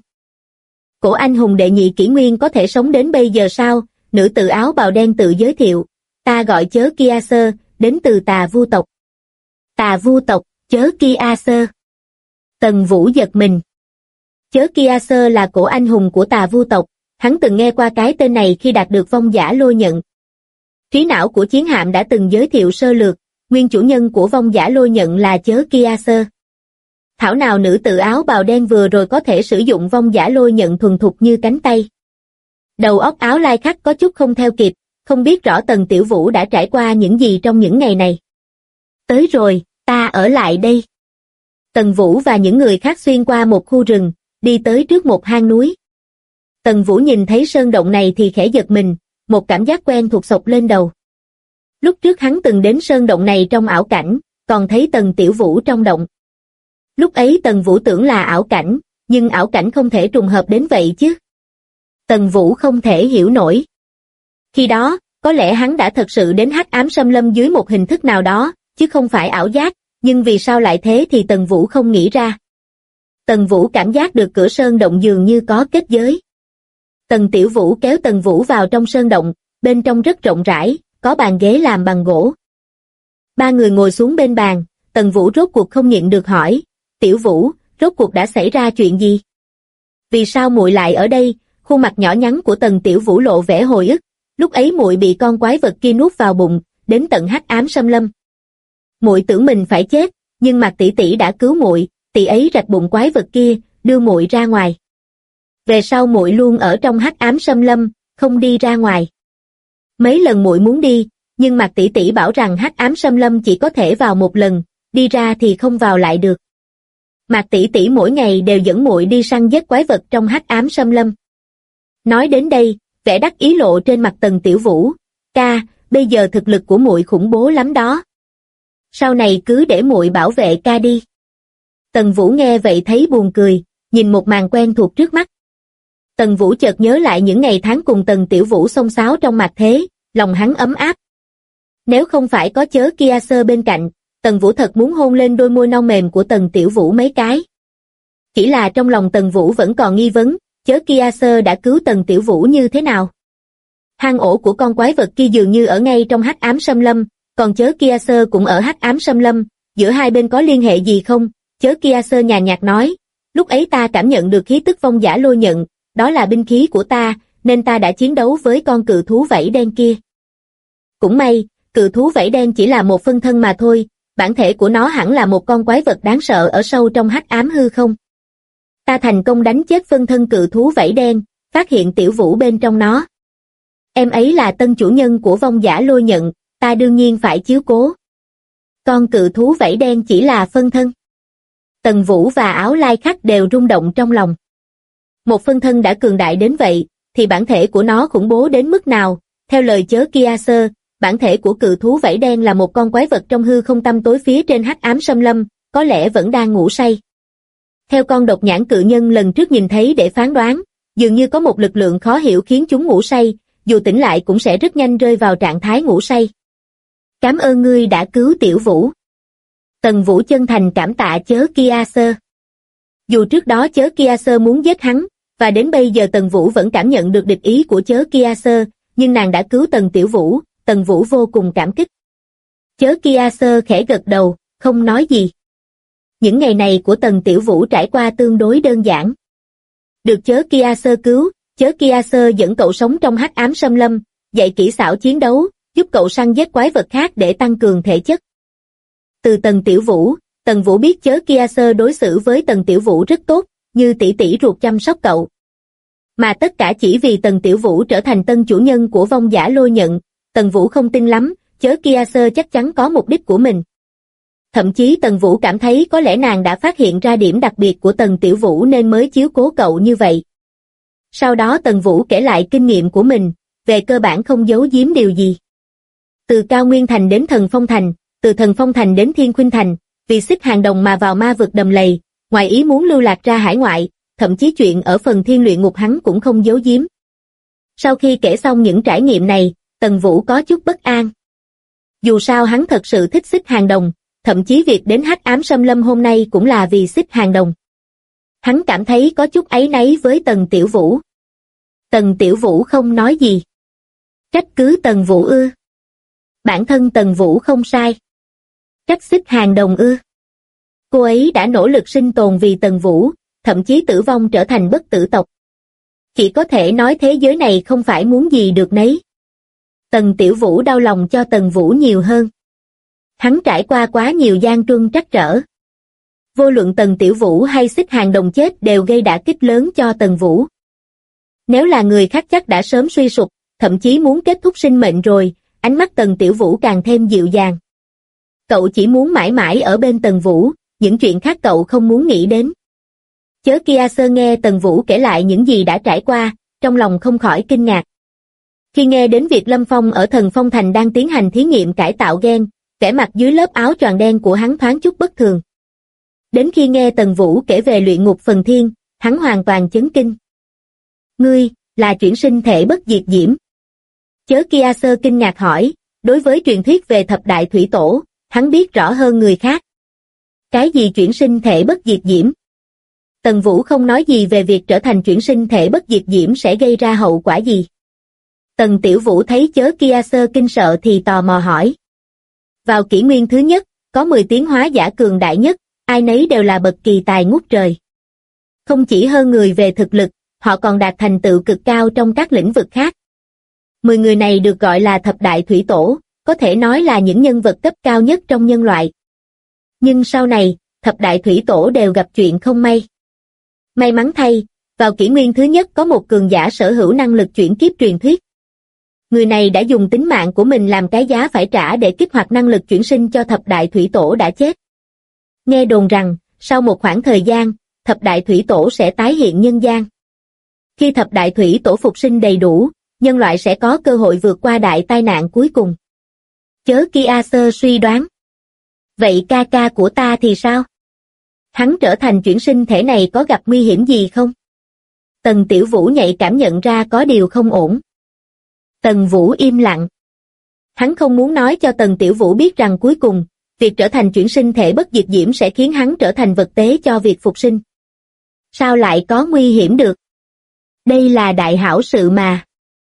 Cổ anh hùng đệ nhị kỷ nguyên có thể sống đến bây giờ sao? Nữ tử áo bào đen tự giới thiệu, ta gọi Chớ Kia Sơ, đến từ Tà Vu tộc. Tà Vu tộc, Chớ Kia Sơ. Tần Vũ giật mình. Chớ Kia Sơ là cổ anh hùng của Tà Vu tộc, hắn từng nghe qua cái tên này khi đạt được vong giả lôi nhận. Trí não của chiến hạm đã từng giới thiệu sơ lược, nguyên chủ nhân của vong giả lôi nhận là Chớ Kia Sơ. Thảo nào nữ tử áo bào đen vừa rồi có thể sử dụng vong giả lôi nhận thuần thục như cánh tay. Đầu óc Áo Lai Khách có chút không theo kịp, không biết rõ Tần Tiểu Vũ đã trải qua những gì trong những ngày này. Tới rồi, ta ở lại đây. Tần Vũ và những người khác xuyên qua một khu rừng, đi tới trước một hang núi. Tần Vũ nhìn thấy sơn động này thì khẽ giật mình, một cảm giác quen thuộc xộc lên đầu. Lúc trước hắn từng đến sơn động này trong ảo cảnh, còn thấy Tần Tiểu Vũ trong động. Lúc ấy Tần Vũ tưởng là ảo cảnh, nhưng ảo cảnh không thể trùng hợp đến vậy chứ. Tần Vũ không thể hiểu nổi. Khi đó, có lẽ hắn đã thật sự đến Hắc Ám Xâm Lâm dưới một hình thức nào đó, chứ không phải ảo giác, nhưng vì sao lại thế thì Tần Vũ không nghĩ ra. Tần Vũ cảm giác được cửa sơn động dường như có kết giới. Tần Tiểu Vũ kéo Tần Vũ vào trong sơn động, bên trong rất rộng rãi, có bàn ghế làm bằng gỗ. Ba người ngồi xuống bên bàn, Tần Vũ rốt cuộc không nhịn được hỏi, Tiểu Vũ, rốt cuộc đã xảy ra chuyện gì? Vì sao muội lại ở đây? Khuôn mặt nhỏ nhắn của Tần Tiểu Vũ lộ vẻ hồi ức, lúc ấy muội bị con quái vật kia nuốt vào bụng, đến tận Hắc Ám Xâm Lâm. Muội tưởng mình phải chết, nhưng Mạc tỷ tỷ đã cứu muội, tỷ ấy rạch bụng quái vật kia, đưa muội ra ngoài. Về sau muội luôn ở trong Hắc Ám Xâm Lâm, không đi ra ngoài. Mấy lần muội muốn đi, nhưng Mạc tỷ tỷ bảo rằng Hắc Ám Xâm Lâm chỉ có thể vào một lần, đi ra thì không vào lại được. Mạc tỷ tỷ mỗi ngày đều dẫn muội đi săn giết quái vật trong Hắc Ám Xâm Lâm. Nói đến đây, vẻ đắc ý lộ trên mặt Tần Tiểu Vũ, ca, bây giờ thực lực của muội khủng bố lắm đó. Sau này cứ để muội bảo vệ ca đi. Tần Vũ nghe vậy thấy buồn cười, nhìn một màn quen thuộc trước mắt. Tần Vũ chợt nhớ lại những ngày tháng cùng Tần Tiểu Vũ xông xáo trong mạt thế, lòng hắn ấm áp. Nếu không phải có Chớ Kia Sơ bên cạnh, Tần Vũ thật muốn hôn lên đôi môi non mềm của Tần Tiểu Vũ mấy cái. Chỉ là trong lòng Tần Vũ vẫn còn nghi vấn, Chớ Kia Sơ đã cứu Tần Tiểu Vũ như thế nào? Hang ổ của con quái vật kia dường như ở ngay trong Hắc Ám Xâm Lâm, còn Chớ Kia Sơ cũng ở Hắc Ám Xâm Lâm, giữa hai bên có liên hệ gì không? Chớ Kia Sơ nhàn nhạt nói, lúc ấy ta cảm nhận được khí tức vong giả lôi nhận, đó là binh khí của ta, nên ta đã chiến đấu với con cự thú vảy đen kia. Cũng may, cự thú vảy đen chỉ là một phân thân mà thôi, bản thể của nó hẳn là một con quái vật đáng sợ ở sâu trong hắc ám hư không. Ta thành công đánh chết phân thân cự thú vảy đen, phát hiện Tiểu Vũ bên trong nó. Em ấy là tân chủ nhân của vong giả lôi nhận, ta đương nhiên phải chiếu cố. Con cự thú vảy đen chỉ là phân thân. Tần Vũ và Áo Lai Khách đều rung động trong lòng. Một phân thân đã cường đại đến vậy, thì bản thể của nó khủng bố đến mức nào? Theo lời Chớ Kia Sơ, bản thể của cự thú vảy đen là một con quái vật trong hư không tăm tối phía trên Hắc Ám Xâm Lâm, có lẽ vẫn đang ngủ say. Theo con độc nhãn cự nhân lần trước nhìn thấy để phán đoán, dường như có một lực lượng khó hiểu khiến chúng ngủ say, dù tỉnh lại cũng sẽ rất nhanh rơi vào trạng thái ngủ say. Cảm ơn ngươi đã cứu Tiểu Vũ. Tần Vũ chân thành cảm tạ Chớ Kia Sơ. Dù trước đó Chớ Kia Sơ muốn giết hắn, và đến bây giờ Tần Vũ vẫn cảm nhận được địch ý của Chớ Kia Sơ, nhưng nàng đã cứu Tần Tiểu Vũ, Tần Vũ vô cùng cảm kích. Chớ Kia Sơ khẽ gật đầu, không nói gì. Những ngày này của Tần Tiểu Vũ trải qua tương đối đơn giản. Được Chớ Kia Sơ cứu, Chớ Kia Sơ dẫn cậu sống trong Hắc Ám Xâm Lâm, dạy kỹ xảo chiến đấu, giúp cậu săn giết quái vật khác để tăng cường thể chất. Từ Tần Vũ biết Chớ Kia Sơ đối xử với Tần Tiểu Vũ rất tốt, như tỷ tỷ ruột chăm sóc cậu. Mà tất cả chỉ vì Tần Tiểu Vũ trở thành tân chủ nhân của vong giả lôi nhận, Tần Vũ không tin lắm, Chớ Kia Sơ chắc chắn có mục đích của mình. Thậm chí Tần Vũ cảm thấy có lẽ nàng đã phát hiện ra điểm đặc biệt của Tần Tiểu Vũ nên mới chiếu cố cậu như vậy. Sau đó Tần Vũ kể lại kinh nghiệm của mình, về cơ bản không giấu giếm điều gì. Từ Cao Nguyên Thành đến Thần Phong Thành, từ Thần Phong Thành đến Thiên Khuynh Thành, vì xích hàng đồng mà vào ma vực đầm lầy, ngoài ý muốn lưu lạc ra hải ngoại, thậm chí chuyện ở phần Thiên Luyện Ngục hắn cũng không giấu giếm. Sau khi kể xong những trải nghiệm này, Tần Vũ có chút bất an. Dù sao hắn thật sự thích Xích Hàng Đồng, thậm chí việc đến Hắc Ám Xâm Lâm hôm nay cũng là vì Xích Hàng Đồng. Hắn cảm thấy có chút áy náy với Tần Tiểu Vũ. Tần Tiểu Vũ không nói gì. Trách cứ Tần Vũ ư? Bản thân Tần Vũ không sai. Trách Xích Hàng Đồng ư? Cô ấy đã nỗ lực sinh tồn vì Tần Vũ, thậm chí tử vong trở thành bất tử tộc. Chỉ có thể nói thế giới này không phải muốn gì được nấy. Tần Tiểu Vũ đau lòng cho Tần Vũ nhiều hơn. Hắn trải qua quá nhiều gian truân trắc trở. Vô luận Tần Tiểu Vũ hay Xích Hàng Đồng chết đều gây đả kích lớn cho Tần Vũ. Nếu là người khác chắc đã sớm suy sụp, thậm chí muốn kết thúc sinh mệnh rồi. Ánh mắt Tần Tiểu Vũ càng thêm dịu dàng. Cậu chỉ muốn mãi mãi ở bên Tần Vũ, những chuyện khác cậu không muốn nghĩ đến. Chớ Kia Sơ nghe Tần Vũ kể lại những gì đã trải qua, trong lòng không khỏi kinh ngạc. Khi nghe đến việc Lâm Phong ở Thần Phong Thành đang tiến hành thí nghiệm cải tạo gen, vẻ mặt dưới lớp áo choàng đen của hắn thoáng chút bất thường. Đến khi nghe Tần Vũ kể về luyện ngục phần thiên, hắn hoàn toàn chấn kinh. Ngươi, là chuyển sinh thể bất diệt diễm. Chớ Kia Sơ kinh ngạc hỏi, đối với truyền thuyết về thập đại thủy tổ, hắn biết rõ hơn người khác. Cái gì chuyển sinh thể bất diệt diễm? Tần Vũ không nói gì về việc trở thành chuyển sinh thể bất diệt diễm sẽ gây ra hậu quả gì. Tần Tiểu Vũ thấy Chớ Kia Sơ kinh sợ thì tò mò hỏi. Vào kỷ nguyên thứ nhất, có 10 tiến hóa giả cường đại nhất, ai nấy đều là bậc kỳ tài ngút trời. Không chỉ hơn người về thực lực, họ còn đạt thành tựu cực cao trong các lĩnh vực khác. 10 người này được gọi là thập đại thủy tổ, có thể nói là những nhân vật cấp cao nhất trong nhân loại. Nhưng sau này, thập đại thủy tổ đều gặp chuyện không may. May mắn thay, vào kỷ nguyên thứ nhất có một cường giả sở hữu năng lực chuyển kiếp truyền thuyết. Người này đã dùng tính mạng của mình làm cái giá phải trả để kích hoạt năng lực chuyển sinh cho thập đại thủy tổ đã chết. Nghe đồn rằng, sau một khoảng thời gian, thập đại thủy tổ sẽ tái hiện nhân gian. Khi thập đại thủy tổ phục sinh đầy đủ, nhân loại sẽ có cơ hội vượt qua đại tai nạn cuối cùng. Chớ Kia Sơ suy đoán. Vậy ca ca của ta thì sao? Hắn trở thành chuyển sinh thể này có gặp nguy hiểm gì không? Tần Tiểu Vũ nhạy cảm nhận ra có điều không ổn. Tần Vũ im lặng. Hắn không muốn nói cho Tần Tiểu Vũ biết rằng cuối cùng, việc trở thành chuyển sinh thể bất diệt diễm sẽ khiến hắn trở thành vật tế cho việc phục sinh. Sao lại có nguy hiểm được? Đây là đại hảo sự mà.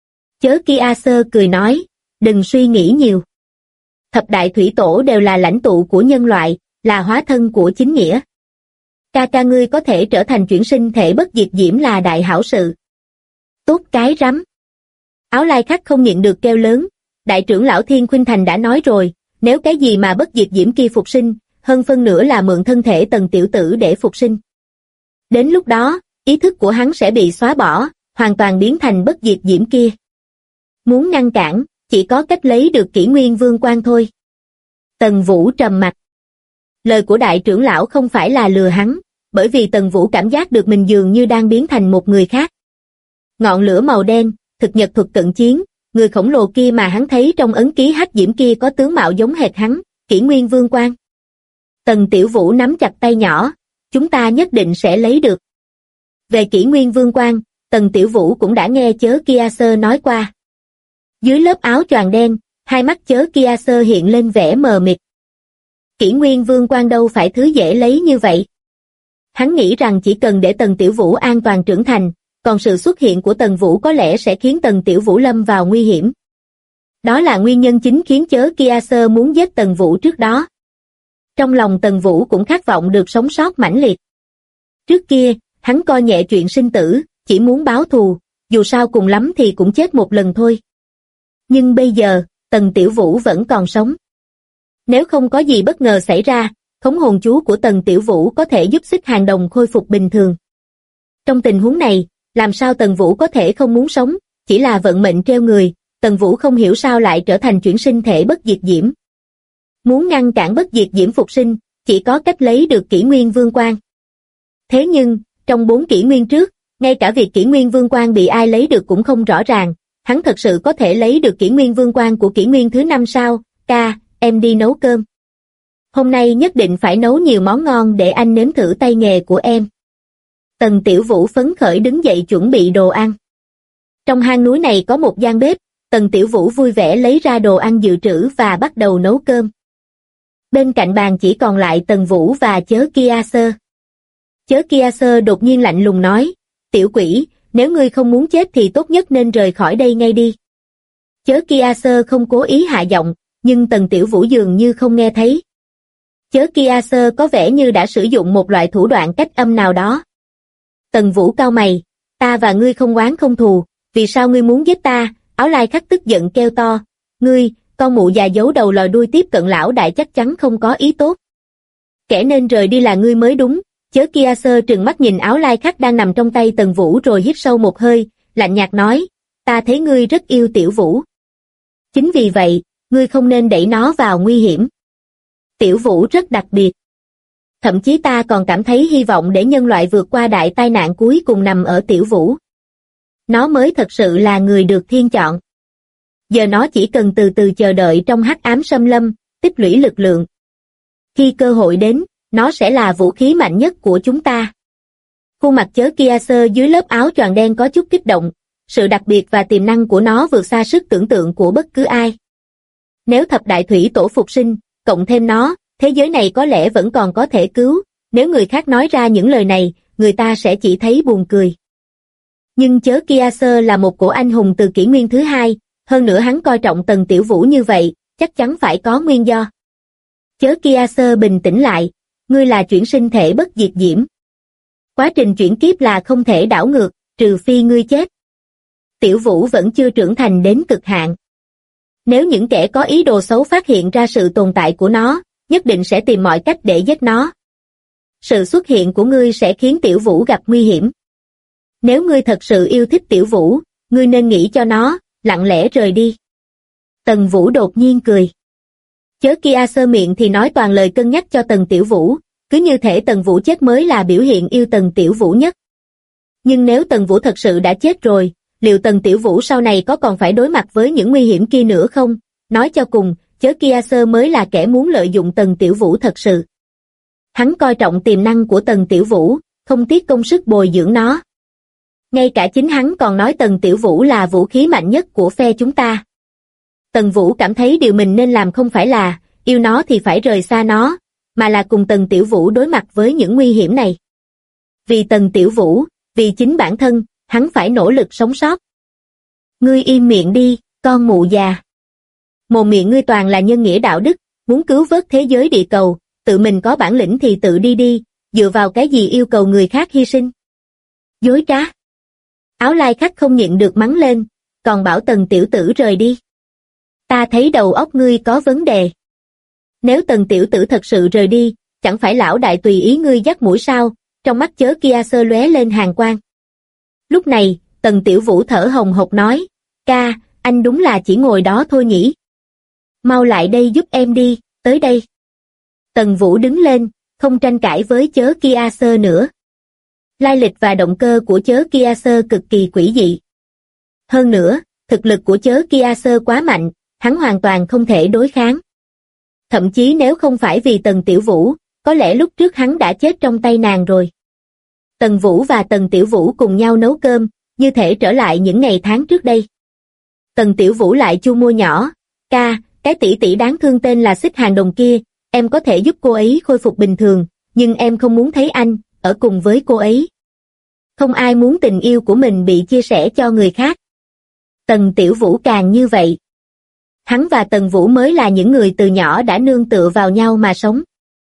Chớ Kia Sơ cười nói, đừng suy nghĩ nhiều. Thập đại thủy tổ đều là lãnh tụ của nhân loại, là hóa thân của chính nghĩa. Ca ca ngươi có thể trở thành chuyển sinh thể bất diệt diễm là đại hảo sự. Tốt cái rắm. Áo Lai Khắc không nhịn được kêu lớn, đại trưởng lão Thiên Khuynh Thành đã nói rồi, nếu cái gì mà bất diệt diễm kia phục sinh, hơn phân nửa là mượn thân thể Tần tiểu tử để phục sinh. Đến lúc đó, ý thức của hắn sẽ bị xóa bỏ, hoàn toàn biến thành bất diệt diễm kia. Muốn ngăn cản, chỉ có cách lấy được Kỷ Nguyên Vương Quan thôi. Tần Vũ trầm mặt. Lời của đại trưởng lão không phải là lừa hắn, bởi vì Tần Vũ cảm giác được mình dường như đang biến thành một người khác. Ngọn lửa màu đen, thực nhật thuật cận chiến, người khổng lồ kia mà hắn thấy trong ấn ký hách diễm kia có tướng mạo giống hệt hắn, Kỷ Nguyên Vương Quan. Tần Tiểu Vũ nắm chặt tay nhỏ, chúng ta nhất định sẽ lấy được. Về Kỷ Nguyên Vương Quan, Tần Tiểu Vũ cũng đã nghe Chớ Kia Sơ nói qua. Dưới lớp áo choàng đen, hai mắt Chớ Kia Sơ hiện lên vẻ mờ mịt. Kỷ Nguyên Vương Quan đâu phải thứ dễ lấy như vậy. Hắn nghĩ rằng chỉ cần để Tần Tiểu Vũ an toàn trưởng thành, còn sự xuất hiện của Tần Vũ có lẽ sẽ khiến Tần Tiểu Vũ lâm vào nguy hiểm. Đó là nguyên nhân chính khiến Chớ Kia Sơ muốn giết Tần Vũ trước đó. Trong lòng Tần Vũ cũng khát vọng được sống sót mãnh liệt. Trước kia, hắn coi nhẹ chuyện sinh tử, chỉ muốn báo thù, dù sao cùng lắm thì cũng chết một lần thôi. Nhưng bây giờ, Tần Tiểu Vũ vẫn còn sống. Nếu không có gì bất ngờ xảy ra, khống hồn chú của Tần Tiểu Vũ có thể giúp Xích Hàng Đồng khôi phục bình thường. Trong tình huống này, làm sao Tần Vũ có thể không muốn sống, chỉ là vận mệnh treo người, Tần Vũ không hiểu sao lại trở thành chuyển sinh thể bất diệt diễm. Muốn ngăn cản bất diệt diễm phục sinh, chỉ có cách lấy được Kỷ Nguyên Vương Quan. Thế nhưng, trong 4 kỷ nguyên trước, ngay cả việc Kỷ Nguyên Vương Quan bị ai lấy được cũng không rõ ràng, hắn thật sự có thể lấy được Kỷ Nguyên Vương Quan của kỷ nguyên thứ 5 sao? Ca, em đi nấu cơm. Hôm nay nhất định phải nấu nhiều món ngon để anh nếm thử tay nghề của em. Tần Tiểu Vũ phấn khởi đứng dậy chuẩn bị đồ ăn. Trong hang núi này có một gian bếp, Tần Tiểu Vũ vui vẻ lấy ra đồ ăn dự trữ và bắt đầu nấu cơm. Bên cạnh bàn chỉ còn lại Tần Vũ và Chớ Kia Sơ. Chớ Kia Sơ đột nhiên lạnh lùng nói, tiểu quỷ, nếu ngươi không muốn chết thì tốt nhất nên rời khỏi đây ngay đi. Chớ Kia Sơ không cố ý hạ giọng, nhưng Tần Tiểu Vũ dường như không nghe thấy. Chớ Kia Sơ có vẻ như đã sử dụng một loại thủ đoạn cách âm nào đó. Tần Vũ cau mày, ta và ngươi không oán không thù, vì sao ngươi muốn giết ta? Áo Lai Khắc tức giận kêu to, ngươi, con mụ già giấu đầu lòi đuôi tiếp cận lão đại chắc chắn không có ý tốt. Kẻ nên rời đi là ngươi mới đúng. Chớ Kia Sơ trừng mắt nhìn Áo Lai Khắc đang nằm trong tay Tần Vũ rồi hít sâu một hơi, lạnh nhạt nói, ta thấy ngươi rất yêu Tiểu Vũ. Chính vì vậy, ngươi không nên đẩy nó vào nguy hiểm. Tiểu Vũ rất đặc biệt. Thậm chí ta còn cảm thấy hy vọng để nhân loại vượt qua đại tai nạn cuối cùng nằm ở Tiểu Vũ. Nó mới thật sự là người được thiên chọn. Giờ nó chỉ cần từ từ chờ đợi trong hắc ám xâm lâm, tích lũy lực lượng. Khi cơ hội đến, nó sẽ là vũ khí mạnh nhất của chúng ta. Khuôn mặt Chớ Kia Sơ dưới lớp áo choàng đen có chút kích động, sự đặc biệt và tiềm năng của nó vượt xa sức tưởng tượng của bất cứ ai. Nếu thập đại thủy tổ phục sinh, cộng thêm nó, thế giới này có lẽ vẫn còn có thể cứu, nếu người khác nói ra những lời này, người ta sẽ chỉ thấy buồn cười. Nhưng Chớ Kia Sơ là một cổ anh hùng từ kỷ nguyên thứ hai, hơn nữa hắn coi trọng Tần Tiểu Vũ như vậy, chắc chắn phải có nguyên do. Chớ Kia Sơ bình tĩnh lại, ngươi là chuyển sinh thể bất diệt diễm. Quá trình chuyển kiếp là không thể đảo ngược, trừ phi ngươi chết. Tiểu Vũ vẫn chưa trưởng thành đến cực hạn. Nếu những kẻ có ý đồ xấu phát hiện ra sự tồn tại của nó, nhất định sẽ tìm mọi cách để giết nó. Sự xuất hiện của ngươi sẽ khiến Tiểu Vũ gặp nguy hiểm. Nếu ngươi thật sự yêu thích Tiểu Vũ, ngươi nên nghĩ cho nó, lặng lẽ rời đi. Tần Vũ đột nhiên cười. Chớ Kia Sơ miệng thì nói toàn lời cân nhắc cho Tần Tiểu Vũ, cứ như thể Tần Vũ chết mới là biểu hiện yêu Tần Tiểu Vũ nhất. Nhưng nếu Tần Vũ thật sự đã chết rồi, liệu Tần Tiểu Vũ sau này có còn phải đối mặt với những nguy hiểm kia nữa không? Nói cho cùng, Chớ Kia Sơ mới là kẻ muốn lợi dụng Tần Tiểu Vũ thật sự. Hắn coi trọng tiềm năng của Tần Tiểu Vũ, không tiếc công sức bồi dưỡng nó. Ngay cả chính hắn còn nói Tần Tiểu Vũ là vũ khí mạnh nhất của phe chúng ta. Tần Vũ cảm thấy điều mình nên làm không phải là yêu nó thì phải rời xa nó, mà là cùng Tần Tiểu Vũ đối mặt với những nguy hiểm này. Vì Tần Tiểu Vũ, vì chính bản thân, hắn phải nỗ lực sống sót. Ngươi im miệng đi, con mụ già. Mồm miệng ngươi toàn là nhân nghĩa đạo đức, muốn cứu vớt thế giới địa cầu, tự mình có bản lĩnh thì tự đi đi, dựa vào cái gì yêu cầu người khác hy sinh. Dối trá. Áo Lai Khắc không nhịn được mắng lên, còn bảo Tần tiểu tử rời đi. Ta thấy đầu óc ngươi có vấn đề. Nếu Tần tiểu tử thật sự rời đi, chẳng phải lão đại tùy ý ngươi dắt mũi sao? Trong mắt Chớ Kia Sơ lóe lên hàn quang. Lúc này, Tần Tiểu Vũ thở hồng hộc nói, ca, anh đúng là chỉ ngồi đó thôi nhỉ. Mau lại đây giúp em đi, tới đây. Tần Vũ đứng lên, không tranh cãi với Chớ Kia Sơ nữa. Lai lịch và động cơ của Chớ Kia Sơ cực kỳ quỷ dị. Hơn nữa, thực lực của Chớ Kia Sơ quá mạnh, hắn hoàn toàn không thể đối kháng. Thậm chí nếu không phải vì Tần Tiểu Vũ, có lẽ lúc trước hắn đã chết trong tay nàng rồi. Tần Vũ và Tần Tiểu Vũ cùng nhau nấu cơm, như thể trở lại những ngày tháng trước đây. Tần Tiểu Vũ lại chu môi nhỏ, ca, cái tỷ tỷ đáng thương tên là Xích Hàng Đồng kia, em có thể giúp cô ấy khôi phục bình thường, nhưng em không muốn thấy anh ở cùng với cô ấy. Không ai muốn tình yêu của mình bị chia sẻ cho người khác. Tần Tiểu Vũ càng như vậy. Hắn và Tần Vũ mới là những người từ nhỏ đã nương tựa vào nhau mà sống.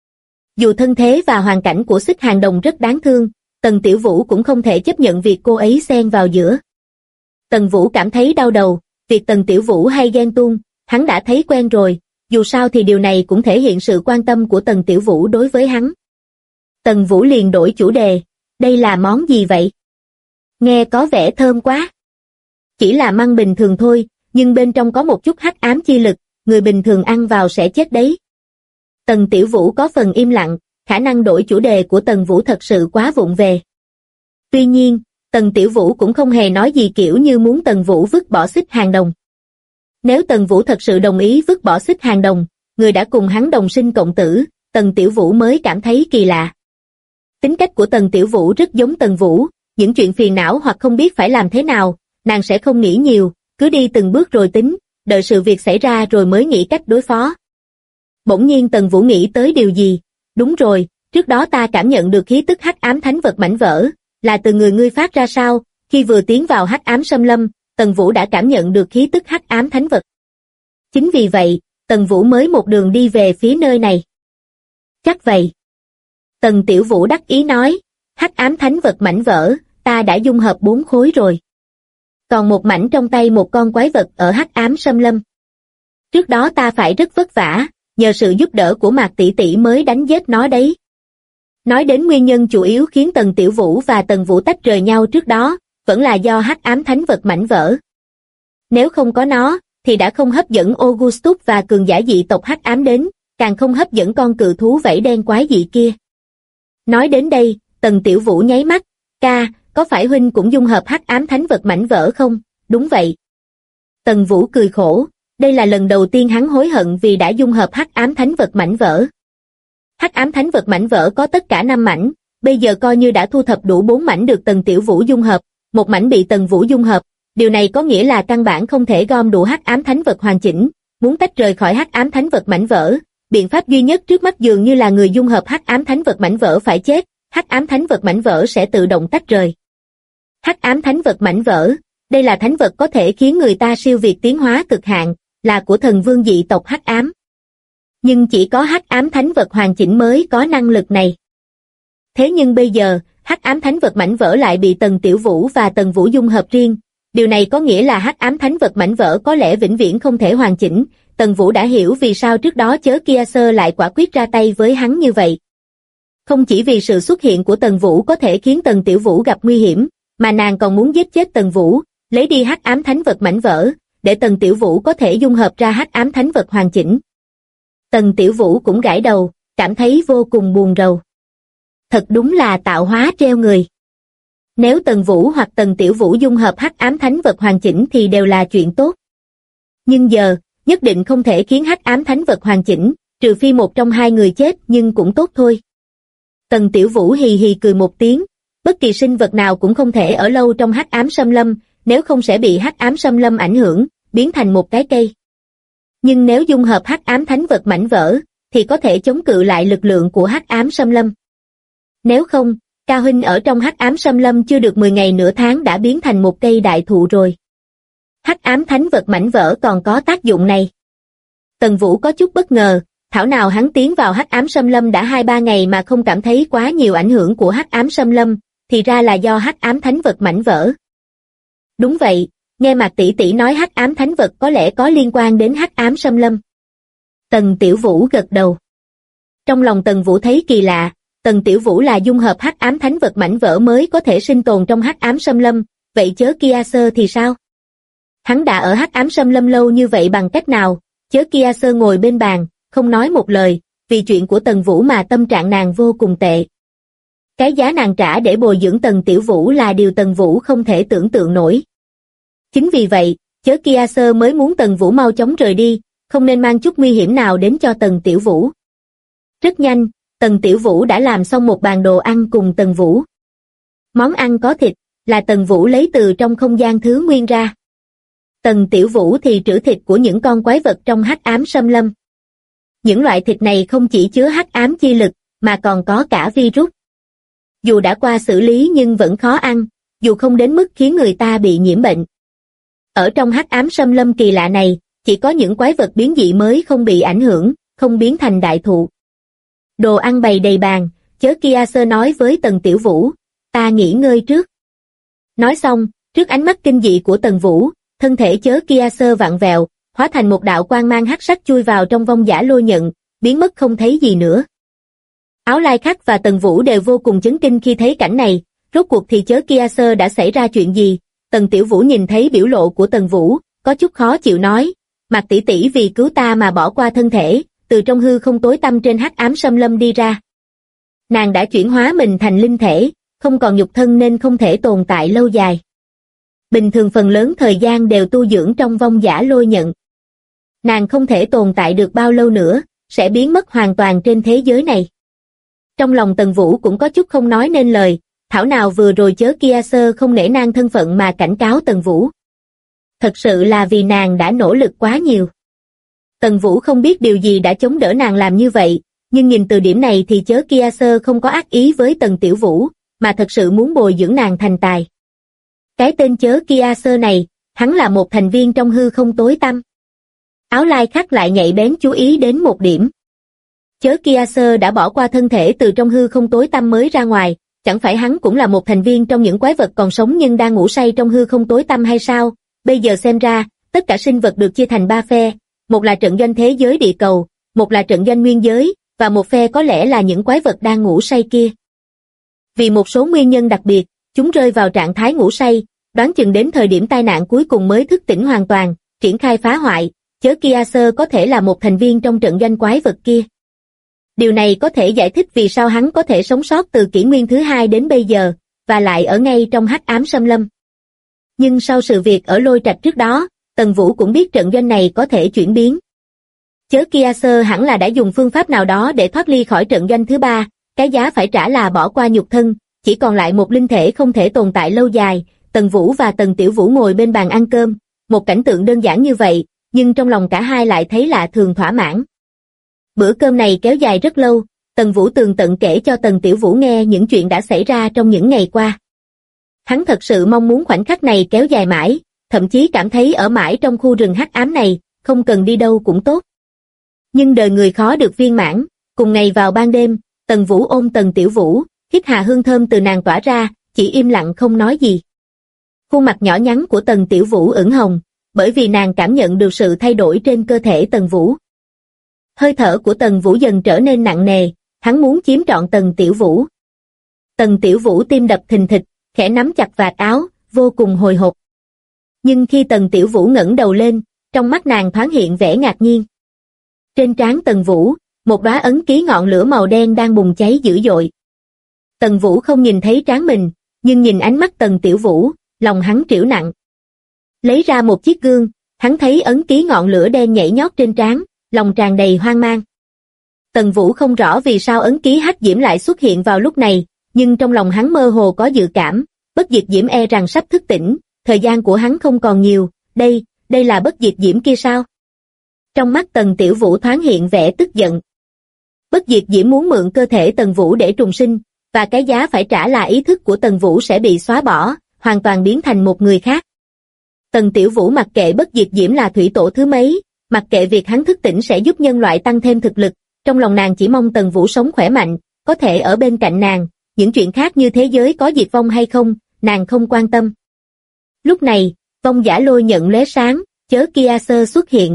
Dù thân thế và hoàn cảnh của Xích Hàng Đồng rất đáng thương, Tần Tiểu Vũ cũng không thể chấp nhận việc cô ấy xen vào giữa. Tần Vũ cảm thấy đau đầu, việc Tần Tiểu Vũ hay ghen tuông, hắn đã thấy quen rồi, dù sao thì điều này cũng thể hiện sự quan tâm của Tần Tiểu Vũ đối với hắn. Tần Vũ liền đổi chủ đề, đây là món gì vậy? Nghe có vẻ thơm quá. Chỉ là măng bình thường thôi, nhưng bên trong có một chút hắc ám chi lực, người bình thường ăn vào sẽ chết đấy. Tần Tiểu Vũ có phần im lặng, khả năng đổi chủ đề của Tần Vũ thật sự quá vụng về. Tuy nhiên, Tần Tiểu Vũ cũng không hề nói gì kiểu như muốn Tần Vũ vứt bỏ Xích Hàng Đồng. Nếu Tần Vũ thật sự đồng ý vứt bỏ Xích Hàng Đồng, người đã cùng hắn đồng sinh cộng tử, Tần Tiểu Vũ mới cảm thấy kỳ lạ. Tính cách của Tần Tiểu Vũ rất giống Tần Vũ, những chuyện phiền não hoặc không biết phải làm thế nào, nàng sẽ không nghĩ nhiều, cứ đi từng bước rồi tính, đợi sự việc xảy ra rồi mới nghĩ cách đối phó. Bỗng nhiên Tần Vũ nghĩ tới điều gì, đúng rồi, trước đó ta cảm nhận được khí tức hắc ám thánh vật mảnh vỡ, là từ người ngươi phát ra sao? Khi vừa tiến vào hắc ám xâm lâm, Tần Vũ đã cảm nhận được khí tức hắc ám thánh vật. Chính vì vậy, Tần Vũ mới một đường đi về phía nơi này. Chắc vậy. Tần Tiểu Vũ đắc ý nói, hắc ám thánh vật mảnh vỡ, ta đã dung hợp 4 khối rồi. Còn một mảnh trong tay một con quái vật ở hắc ám xâm lâm. Trước đó ta phải rất vất vả, nhờ sự giúp đỡ của Mạc tỷ tỷ mới đánh giết nó đấy. Nói đến nguyên nhân chủ yếu khiến Tần Tiểu Vũ và Tần Vũ tách rời nhau trước đó, vẫn là do hắc ám thánh vật mảnh vỡ. Nếu không có nó, thì đã không hấp dẫn Augustus và cường giả dị tộc hắc ám đến, càng không hấp dẫn con cự thú vảy đen quái dị kia. Nói đến đây, Tần Tiểu Vũ nháy mắt, ca, có phải huynh cũng dung hợp hắc ám thánh vật mảnh vỡ không? Đúng vậy. Tần Vũ cười khổ, đây là lần đầu tiên hắn hối hận vì đã dung hợp hắc ám thánh vật mảnh vỡ. Hắc ám thánh vật mảnh vỡ có tất cả 5 mảnh, bây giờ coi như đã thu thập đủ 4 mảnh được Tần Tiểu Vũ dung hợp, một mảnh bị Tần Vũ dung hợp, điều này có nghĩa là căn bản không thể gom đủ hắc ám thánh vật hoàn chỉnh, muốn tách rời khỏi hắc ám thánh vật mảnh vỡ, biện pháp duy nhất trước mắt dường như là người dung hợp hắc ám thánh vật mảnh vỡ phải chết, hắc ám thánh vật mảnh vỡ sẽ tự động tách rời. Hắc ám thánh vật mảnh vỡ, đây là thánh vật có thể khiến người ta siêu việt tiến hóa cực hạn, là của thần vương dị tộc hắc ám. Nhưng chỉ có hắc ám thánh vật hoàn chỉnh mới có năng lực này. Thế nhưng bây giờ, hắc ám thánh vật mảnh vỡ lại bị Tần Tiểu Vũ và Tần Vũ dung hợp riêng, điều này có nghĩa là hắc ám thánh vật mảnh vỡ có lẽ vĩnh viễn không thể hoàn chỉnh. Tần Vũ đã hiểu vì sao trước đó Chớ Kia Sơ lại quả quyết ra tay với hắn như vậy. Không chỉ vì sự xuất hiện của Tần Vũ có thể khiến Tần Tiểu Vũ gặp nguy hiểm, mà nàng còn muốn giết chết Tần Vũ, lấy đi hắc ám thánh vật mảnh vỡ, để Tần Tiểu Vũ có thể dung hợp ra hắc ám thánh vật hoàn chỉnh. Tần Tiểu Vũ cũng gãi đầu, cảm thấy vô cùng buồn rầu. Thật đúng là tạo hóa treo người. Nếu Tần Vũ hoặc Tần Tiểu Vũ dung hợp hắc ám thánh vật hoàn chỉnh thì đều là chuyện tốt. Nhưng giờ, nhất định không thể khiến hắc ám thánh vật hoàn chỉnh, trừ phi một trong hai người chết, nhưng cũng tốt thôi. Tần Tiểu Vũ hì hì cười một tiếng, bất kỳ sinh vật nào cũng không thể ở lâu trong hắc ám xâm lâm, nếu không sẽ bị hắc ám xâm lâm ảnh hưởng, biến thành một cái cây. Nhưng nếu dung hợp hắc ám thánh vật mảnh vỡ, thì có thể chống cự lại lực lượng của hắc ám xâm lâm. Nếu không, Ca huynh ở trong hắc ám xâm lâm chưa được 10 ngày nửa tháng đã biến thành một cây đại thụ rồi. Hắc ám thánh vật mảnh vỡ còn có tác dụng này. Tần Vũ có chút bất ngờ, thảo nào hắn tiến vào hắc ám xâm lâm đã 2-3 ngày mà không cảm thấy quá nhiều ảnh hưởng của hắc ám xâm lâm, thì ra là do hắc ám thánh vật mảnh vỡ. Đúng vậy, nghe Mạc tỷ tỷ nói hắc ám thánh vật có lẽ có liên quan đến hắc ám xâm lâm. Tần Tiểu Vũ gật đầu. Trong lòng Tần Vũ thấy kỳ lạ, Tần Tiểu Vũ là dung hợp hắc ám thánh vật mảnh vỡ mới có thể sinh tồn trong hắc ám xâm lâm, vậy Chớ Kia Sơ thì sao? Hắn đã ở hắc ám xâm lâm lâu như vậy bằng cách nào? Chớ Kia Sơ ngồi bên bàn, không nói một lời, vì chuyện của Tần Vũ mà tâm trạng nàng vô cùng tệ. Cái giá nàng trả để bồi dưỡng Tần Tiểu Vũ là điều Tần Vũ không thể tưởng tượng nổi. Chính vì vậy, Chớ Kia Sơ mới muốn Tần Vũ mau chóng rời đi, không nên mang chút nguy hiểm nào đến cho Tần Tiểu Vũ. Rất nhanh, Tần Tiểu Vũ đã làm xong một bàn đồ ăn cùng Tần Vũ. Món ăn có thịt, là Tần Vũ lấy từ trong không gian thứ nguyên ra. Tần Tiểu Vũ thì trữ thịt của những con quái vật trong hắc ám xâm lâm. Những loại thịt này không chỉ chứa hắc ám chi lực, mà còn có cả virus. Dù đã qua xử lý nhưng vẫn khó ăn, dù không đến mức khiến người ta bị nhiễm bệnh. Ở trong hắc ám xâm lâm kỳ lạ này, chỉ có những quái vật biến dị mới không bị ảnh hưởng, không biến thành đại thụ. Đồ ăn bày đầy bàn, Chớ Kia Sơ nói với Tần Tiểu Vũ, ta nghỉ ngơi trước. Nói xong, trước ánh mắt kinh dị của Tần Vũ, thân thể Chớ Kia Sơ vặn vẹo, hóa thành một đạo quang mang hắc sắc chui vào trong vong giả lôi nhận, biến mất không thấy gì nữa. Áo Lai Khắc và Tần Vũ đều vô cùng chấn kinh khi thấy cảnh này, rốt cuộc thì Chớ Kia Sơ đã xảy ra chuyện gì? Tần Tiểu Vũ nhìn thấy biểu lộ của Tần Vũ, có chút khó chịu nói, Mạc tỷ tỷ vì cứu ta mà bỏ qua thân thể, từ trong hư không tối tăm trên hắc ám xâm lâm đi ra. Nàng đã chuyển hóa mình thành linh thể, không còn nhục thân nên không thể tồn tại lâu dài. Bình thường phần lớn thời gian đều tu dưỡng trong vong giả lôi nhận. Nàng không thể tồn tại được bao lâu nữa, sẽ biến mất hoàn toàn trên thế giới này. Trong lòng Tần Vũ cũng có chút không nói nên lời, thảo nào vừa rồi Chớ Kia Sơ không nể nang thân phận mà cảnh cáo Tần Vũ. Thật sự là vì nàng đã nỗ lực quá nhiều. Tần Vũ không biết điều gì đã chống đỡ nàng làm như vậy, nhưng nhìn từ điểm này thì Chớ Kia Sơ không có ác ý với Tần Tiểu Vũ, mà thật sự muốn bồi dưỡng nàng thành tài. Cái tên Chớ Kia Sơ này, hắn là một thành viên trong hư không tối tăm. Áo Lai Khắc lại nhạy bén chú ý đến một điểm. Chớ Kia Sơ đã bỏ qua thân thể từ trong hư không tối tăm mới ra ngoài, chẳng phải hắn cũng là một thành viên trong những quái vật còn sống nhưng đang ngủ say trong hư không tối tăm hay sao? Bây giờ xem ra, tất cả sinh vật được chia thành 3 phe, một là trận doanh thế giới địa cầu, một là trận doanh nguyên giới, và một phe có lẽ là những quái vật đang ngủ say kia. Vì một số nguyên nhân đặc biệt, chúng rơi vào trạng thái ngủ say, đoán chừng đến thời điểm tai nạn cuối cùng mới thức tỉnh hoàn toàn, triển khai phá hoại, Chớ Kia Sơ có thể là một thành viên trong trận doanh quái vật kia. Điều này có thể giải thích vì sao hắn có thể sống sót từ kỷ nguyên thứ 2 đến bây giờ, và lại ở ngay trong hắc ám xâm lâm. Nhưng sau sự việc ở Lôi Trạch trước đó, Tần Vũ cũng biết trận doanh này có thể chuyển biến. Chớ Kia Sơ hẳn là đã dùng phương pháp nào đó để thoát ly khỏi trận doanh thứ 3, cái giá phải trả là bỏ qua nhục thân, chỉ còn lại một linh thể không thể tồn tại lâu dài. Tần Vũ và Tần Tiểu Vũ ngồi bên bàn ăn cơm, một cảnh tượng đơn giản như vậy, nhưng trong lòng cả hai lại thấy lạ thường thỏa mãn. Bữa cơm này kéo dài rất lâu, Tần Vũ tường tận kể cho Tần Tiểu Vũ nghe những chuyện đã xảy ra trong những ngày qua. Hắn thật sự mong muốn khoảnh khắc này kéo dài mãi, thậm chí cảm thấy ở mãi trong khu rừng hắc ám này, không cần đi đâu cũng tốt. Nhưng đời người khó được viên mãn, cùng ngày vào ban đêm, Tần Vũ ôm Tần Tiểu Vũ, hít hà hương thơm từ nàng tỏa ra, chỉ im lặng không nói gì. Khuôn mặt nhỏ nhắn của Tần Tiểu Vũ ửng hồng, bởi vì nàng cảm nhận được sự thay đổi trên cơ thể Tần Vũ. Hơi thở của Tần Vũ dần trở nên nặng nề, hắn muốn chiếm trọn Tần Tiểu Vũ. Tần Tiểu Vũ tim đập thình thịch, khẽ nắm chặt vạt áo, vô cùng hồi hộp. Nhưng khi Tần Tiểu Vũ ngẩng đầu lên, trong mắt nàng thoáng hiện vẻ ngạc nhiên. Trên trán Tần Vũ, một đóa ấn ký ngọn lửa màu đen đang bùng cháy dữ dội. Tần Vũ không nhìn thấy trán mình, nhưng nhìn ánh mắt Tần Tiểu Vũ, lòng hắn trĩu nặng. Lấy ra một chiếc gương, hắn thấy ấn ký ngọn lửa đen nhảy nhót trên trán, lòng tràn đầy hoang mang. Tần Vũ không rõ vì sao ấn ký hắc diễm lại xuất hiện vào lúc này, nhưng trong lòng hắn mơ hồ có dự cảm, bất diệt diễm e rằng sắp thức tỉnh, thời gian của hắn không còn nhiều, đây là bất diệt diễm kia sao? Trong mắt Tần Tiểu Vũ thoáng hiện vẻ tức giận. Bất diệt diễm muốn mượn cơ thể Tần Vũ để trùng sinh, và cái giá phải trả là ý thức của Tần Vũ sẽ bị xóa bỏ, hoàn toàn biến thành một người khác. Tần Tiểu Vũ mặc kệ bất diệt diễm là thủy tổ thứ mấy, mặc kệ việc hắn thức tỉnh sẽ giúp nhân loại tăng thêm thực lực, trong lòng nàng chỉ mong Tần Vũ sống khỏe mạnh, có thể ở bên cạnh nàng, những chuyện khác như thế giới có diệt vong hay không, nàng không quan tâm. Lúc này, vong giả lôi nhận lóe sáng, Chớ Kia Sơ xuất hiện.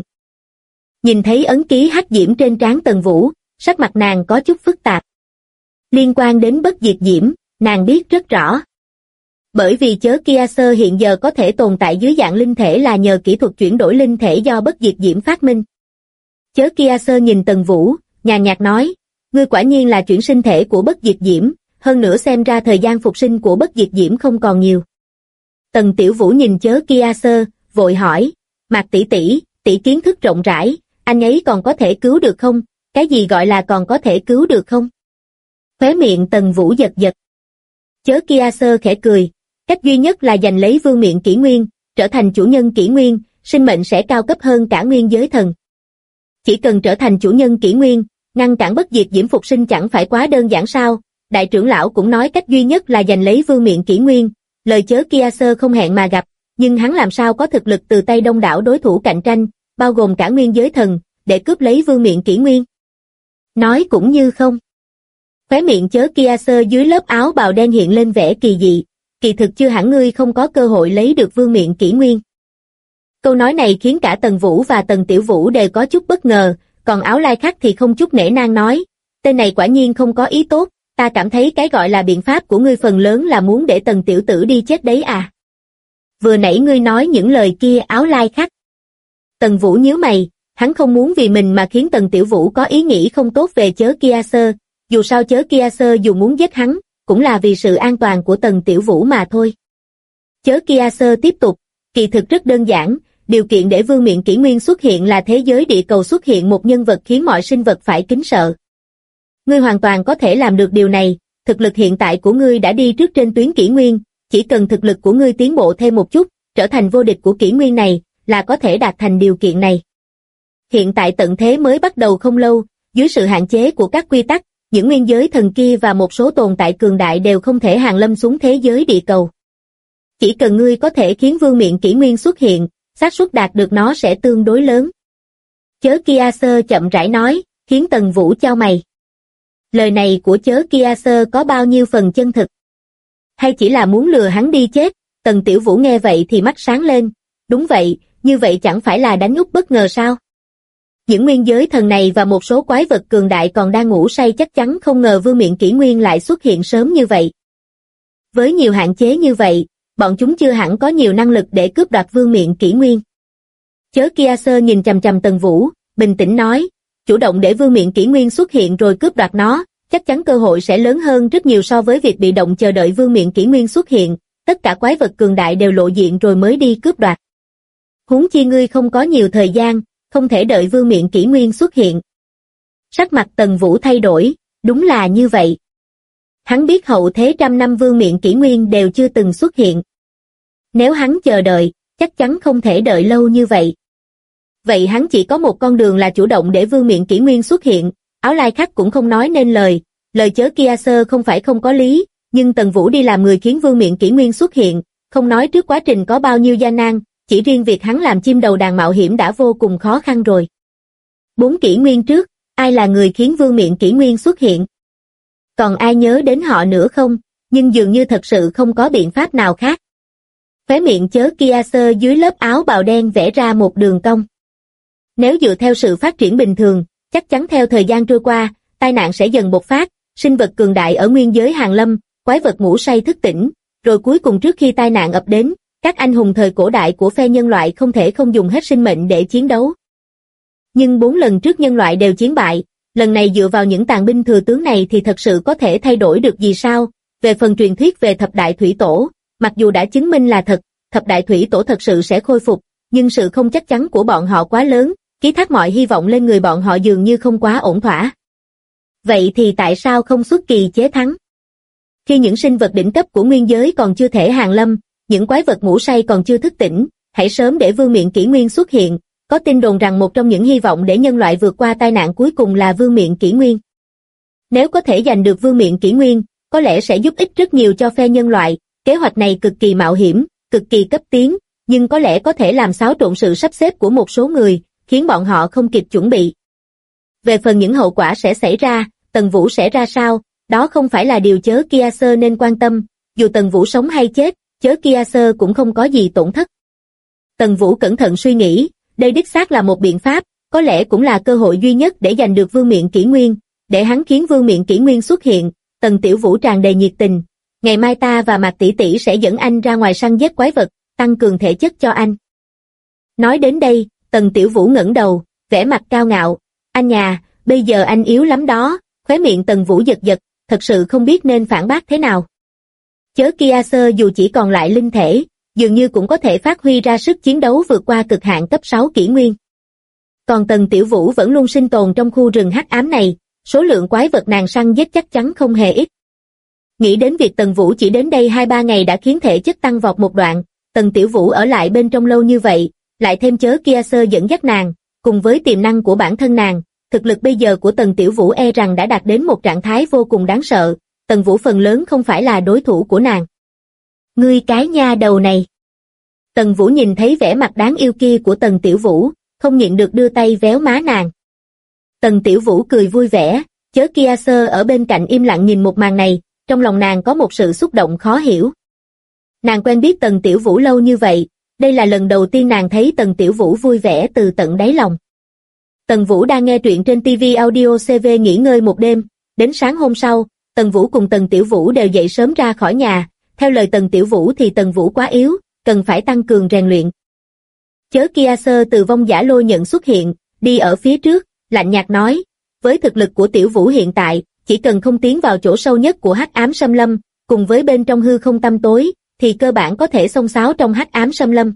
Nhìn thấy ấn ký hắc diễm trên trán Tần Vũ, sắc mặt nàng có chút phức tạp. Liên quan đến bất diệt diễm, nàng biết rất rõ. Bởi vì Chớ Kia Sơ hiện giờ có thể tồn tại dưới dạng linh thể là nhờ kỹ thuật chuyển đổi linh thể do bất diệt diễm phát minh. Chớ Kia Sơ nhìn Tần Vũ, nhàn nhạt nói, ngươi quả nhiên là chuyển sinh thể của bất diệt diễm, hơn nữa xem ra thời gian phục sinh của bất diệt diễm không còn nhiều. Tần Tiểu Vũ nhìn Chớ Kia Sơ, vội hỏi, Mạc tỷ tỷ kiến thức rộng rãi, anh ấy còn có thể cứu được không? Cái gì gọi là còn có thể cứu được không? Khóe miệng Tần Vũ giật giật. Chớ Kia Sơ khẽ cười, cách duy nhất là giành lấy vương miện kỷ nguyên, trở thành chủ nhân kỷ nguyên, sinh mệnh sẽ cao cấp hơn cả nguyên giới thần. Chỉ cần trở thành chủ nhân kỷ nguyên, ngăn cản bất diệt diễm phục sinh chẳng phải quá đơn giản sao? Đại trưởng lão cũng nói cách duy nhất là giành lấy vương miện kỷ nguyên, lời Chớ Kia Sơ không hẹn mà gặp, nhưng hắn làm sao có thực lực từ tay đông đảo đối thủ cạnh tranh, bao gồm cả nguyên giới thần, để cướp lấy vương miện kỷ nguyên? Nói cũng như không. Khóe miệng Chớ Kia Sơ dưới lớp áo bào đen hiện lên vẻ kỳ dị, kỳ thực chưa hẳn ngươi không có cơ hội lấy được vương miện kỷ nguyên. Câu nói này khiến cả Tần Vũ và Tần Tiểu Vũ đều có chút bất ngờ, còn Áo Lai Khắc thì không chút nể nang nói, tên này quả nhiên không có ý tốt, ta cảm thấy cái gọi là biện pháp của ngươi phần lớn là muốn để Tần tiểu tử đi chết đấy à. Vừa nãy ngươi nói những lời kia Áo Lai Khắc. Tần Vũ nhíu mày, hắn không muốn vì mình mà khiến Tần Tiểu Vũ có ý nghĩ không tốt về Chớ Kia Sơ, dù sao Chớ Kia Sơ dù muốn giết hắn, cũng là vì sự an toàn của Tần Tiểu Vũ mà thôi. Chớ Kia Sơ tiếp tục, kỳ thực rất đơn giản, điều kiện để vương miện kỷ nguyên xuất hiện là thế giới địa cầu xuất hiện một nhân vật khiến mọi sinh vật phải kính sợ. Ngươi hoàn toàn có thể làm được điều này, thực lực hiện tại của ngươi đã đi trước trên tuyến kỷ nguyên, chỉ cần thực lực của ngươi tiến bộ thêm một chút, trở thành vô địch của kỷ nguyên này, là có thể đạt thành điều kiện này. Hiện tại tận thế mới bắt đầu không lâu, dưới sự hạn chế của các quy tắc, những nguyên giới thần kia và một số tồn tại cường đại đều không thể hàng lâm xuống thế giới địa cầu. Chỉ cần ngươi có thể khiến vương miện kỷ nguyên xuất hiện, xác suất đạt được nó sẽ tương đối lớn. Chớ Kia Sơ chậm rãi nói, khiến Tần Vũ chau mày. Lời này của chớ Kia Sơ có bao nhiêu phần chân thực? Hay chỉ là muốn lừa hắn đi chết? Tần Tiểu Vũ nghe vậy thì mắt sáng lên. Đúng vậy, như vậy chẳng phải là đánh úp bất ngờ sao? Những nguyên giới thần này và một số quái vật cường đại còn đang ngủ say chắc chắn không ngờ vương miện kỷ nguyên lại xuất hiện sớm như vậy. Với nhiều hạn chế như vậy, bọn chúng chưa hẳn có nhiều năng lực để cướp đoạt vương miện kỷ nguyên. Chớ Kia Sơ nhìn chằm chằm Tần Vũ, bình tĩnh nói, chủ động để vương miện kỷ nguyên xuất hiện rồi cướp đoạt nó, chắc chắn cơ hội sẽ lớn hơn rất nhiều so với việc bị động chờ đợi vương miện kỷ nguyên xuất hiện, tất cả quái vật cường đại đều lộ diện rồi mới đi cướp đoạt. Huống chi ngươi không có nhiều thời gian, không thể đợi vương miện kỷ nguyên xuất hiện. Sắc mặt Tần Vũ thay đổi, đúng là như vậy. Hắn biết hậu thế trăm năm vương miện kỷ nguyên đều chưa từng xuất hiện. Nếu hắn chờ đợi, chắc chắn không thể đợi lâu như vậy. Vậy hắn chỉ có một con đường là chủ động để vương miện kỷ nguyên xuất hiện. Áo lai khắc cũng không nói nên lời chớ Kia Sơ không phải không có lý, nhưng Tần Vũ đi làm người khiến vương miện kỷ nguyên xuất hiện, không nói trước quá trình có bao nhiêu gian nan, chỉ riêng việc hắn làm chim đầu đàn mạo hiểm đã vô cùng khó khăn rồi. 4 kỷ nguyên trước, ai là người khiến vương miện kỷ nguyên xuất hiện? Còn ai nhớ đến họ nữa không? Nhưng dường như thật sự không có biện pháp nào khác. Khóe miệng chớ Kia Sơ dưới lớp áo bào đen vẽ ra một đường cong. Nếu dựa theo sự phát triển bình thường, chắc chắn theo thời gian trôi qua, tai nạn sẽ dần bộc phát, sinh vật cường đại ở nguyên giới hàng lâm, quái vật ngủ say thức tỉnh, rồi cuối cùng trước khi tai nạn ập đến, các anh hùng thời cổ đại của phe nhân loại không thể không dùng hết sinh mệnh để chiến đấu. Nhưng 4 lần trước nhân loại đều chiến bại, lần này dựa vào những tàn binh thừa tướng này thì thật sự có thể thay đổi được gì sao? Về phần truyền thuyết về thập đại thủy tổ, mặc dù đã chứng minh là thật, thập đại thủy tổ thật sự sẽ khôi phục, nhưng sự không chắc chắn của bọn họ quá lớn, ký thác mọi hy vọng lên người bọn họ dường như không quá ổn thỏa. Vậy thì tại sao không xuất kỳ chế thắng? Khi những sinh vật đỉnh cấp của nguyên giới còn chưa thể hàng lâm, những quái vật ngủ say còn chưa thức tỉnh, hãy sớm để vương miện kỷ nguyên xuất hiện. Có tin đồn rằng một trong những hy vọng để nhân loại vượt qua tai nạn cuối cùng là vương miện kỷ nguyên. Nếu có thể giành được vương miện kỷ nguyên, có lẽ sẽ giúp ích rất nhiều cho phe nhân loại. Kế hoạch này cực kỳ mạo hiểm, cực kỳ cấp tiến, nhưng có lẽ có thể làm xáo trộn sự sắp xếp của một số người, khiến bọn họ không kịp chuẩn bị. Về phần những hậu quả sẽ xảy ra, Tần Vũ sẽ ra sao, đó không phải là điều chớ Kia Sơ nên quan tâm, dù Tần Vũ sống hay chết, chớ Kia Sơ cũng không có gì tổn thất. Tần Vũ cẩn thận suy nghĩ, đây đích xác là một biện pháp, có lẽ cũng là cơ hội duy nhất để giành được vương miện kỷ nguyên, để hắn khiến vương miện kỷ nguyên xuất hiện. Tần Tiểu Vũ tràn đầy nhiệt tình, ngày mai ta và Mạc tỷ tỷ sẽ dẫn anh ra ngoài săn giết quái vật, tăng cường thể chất cho anh. Nói đến đây, Tần Tiểu Vũ ngẩng đầu, vẻ mặt cao ngạo, anh nhà, bây giờ anh yếu lắm đó. Khóe miệng Tần Vũ giật giật, thật sự không biết nên phản bác thế nào. Chớ Kia Sơ dù chỉ còn lại linh thể, dường như cũng có thể phát huy ra sức chiến đấu vượt qua cực hạn cấp 6 kỷ nguyên. Còn Tần Tiểu Vũ vẫn luôn sinh tồn trong khu rừng hắc ám này, số lượng quái vật nàng săn giết chắc chắn không hề ít. Nghĩ đến việc Tần Vũ chỉ đến đây 2-3 ngày đã khiến thể chất tăng vọt một đoạn, Tần Tiểu Vũ ở lại bên trong lâu như vậy, lại thêm chớ Kia Sơ dẫn dắt nàng, cùng với tiềm năng của bản thân nàng, thực lực bây giờ của Tần Tiểu Vũ e rằng đã đạt đến một trạng thái vô cùng đáng sợ, Tần Vũ phần lớn không phải là đối thủ của nàng. Ngươi cái nha đầu này. Tần Vũ nhìn thấy vẻ mặt đáng yêu kia của Tần Tiểu Vũ, không nhịn được đưa tay véo má nàng. Tần Tiểu Vũ cười vui vẻ, chớ Kia Sơ ở bên cạnh im lặng nhìn một màn này, trong lòng nàng có một sự xúc động khó hiểu. Nàng quen biết Tần Tiểu Vũ lâu như vậy, đây là lần đầu tiên nàng thấy Tần Tiểu Vũ vui vẻ từ tận đáy lòng. Tần Vũ đang nghe truyện trên TV Audio CV nghỉ ngơi một đêm, đến sáng hôm sau, Tần Vũ cùng Tần Tiểu Vũ đều dậy sớm ra khỏi nhà, theo lời Tần Tiểu Vũ thì Tần Vũ quá yếu, cần phải tăng cường rèn luyện. Chớ Kia Sơ từ vong giả lôi nhận xuất hiện, đi ở phía trước, lạnh nhạt nói, với thực lực của Tiểu Vũ hiện tại, chỉ cần không tiến vào chỗ sâu nhất của hắc ám xâm lâm, cùng với bên trong hư không tăm tối, thì cơ bản có thể xông xáo trong hắc ám xâm lâm.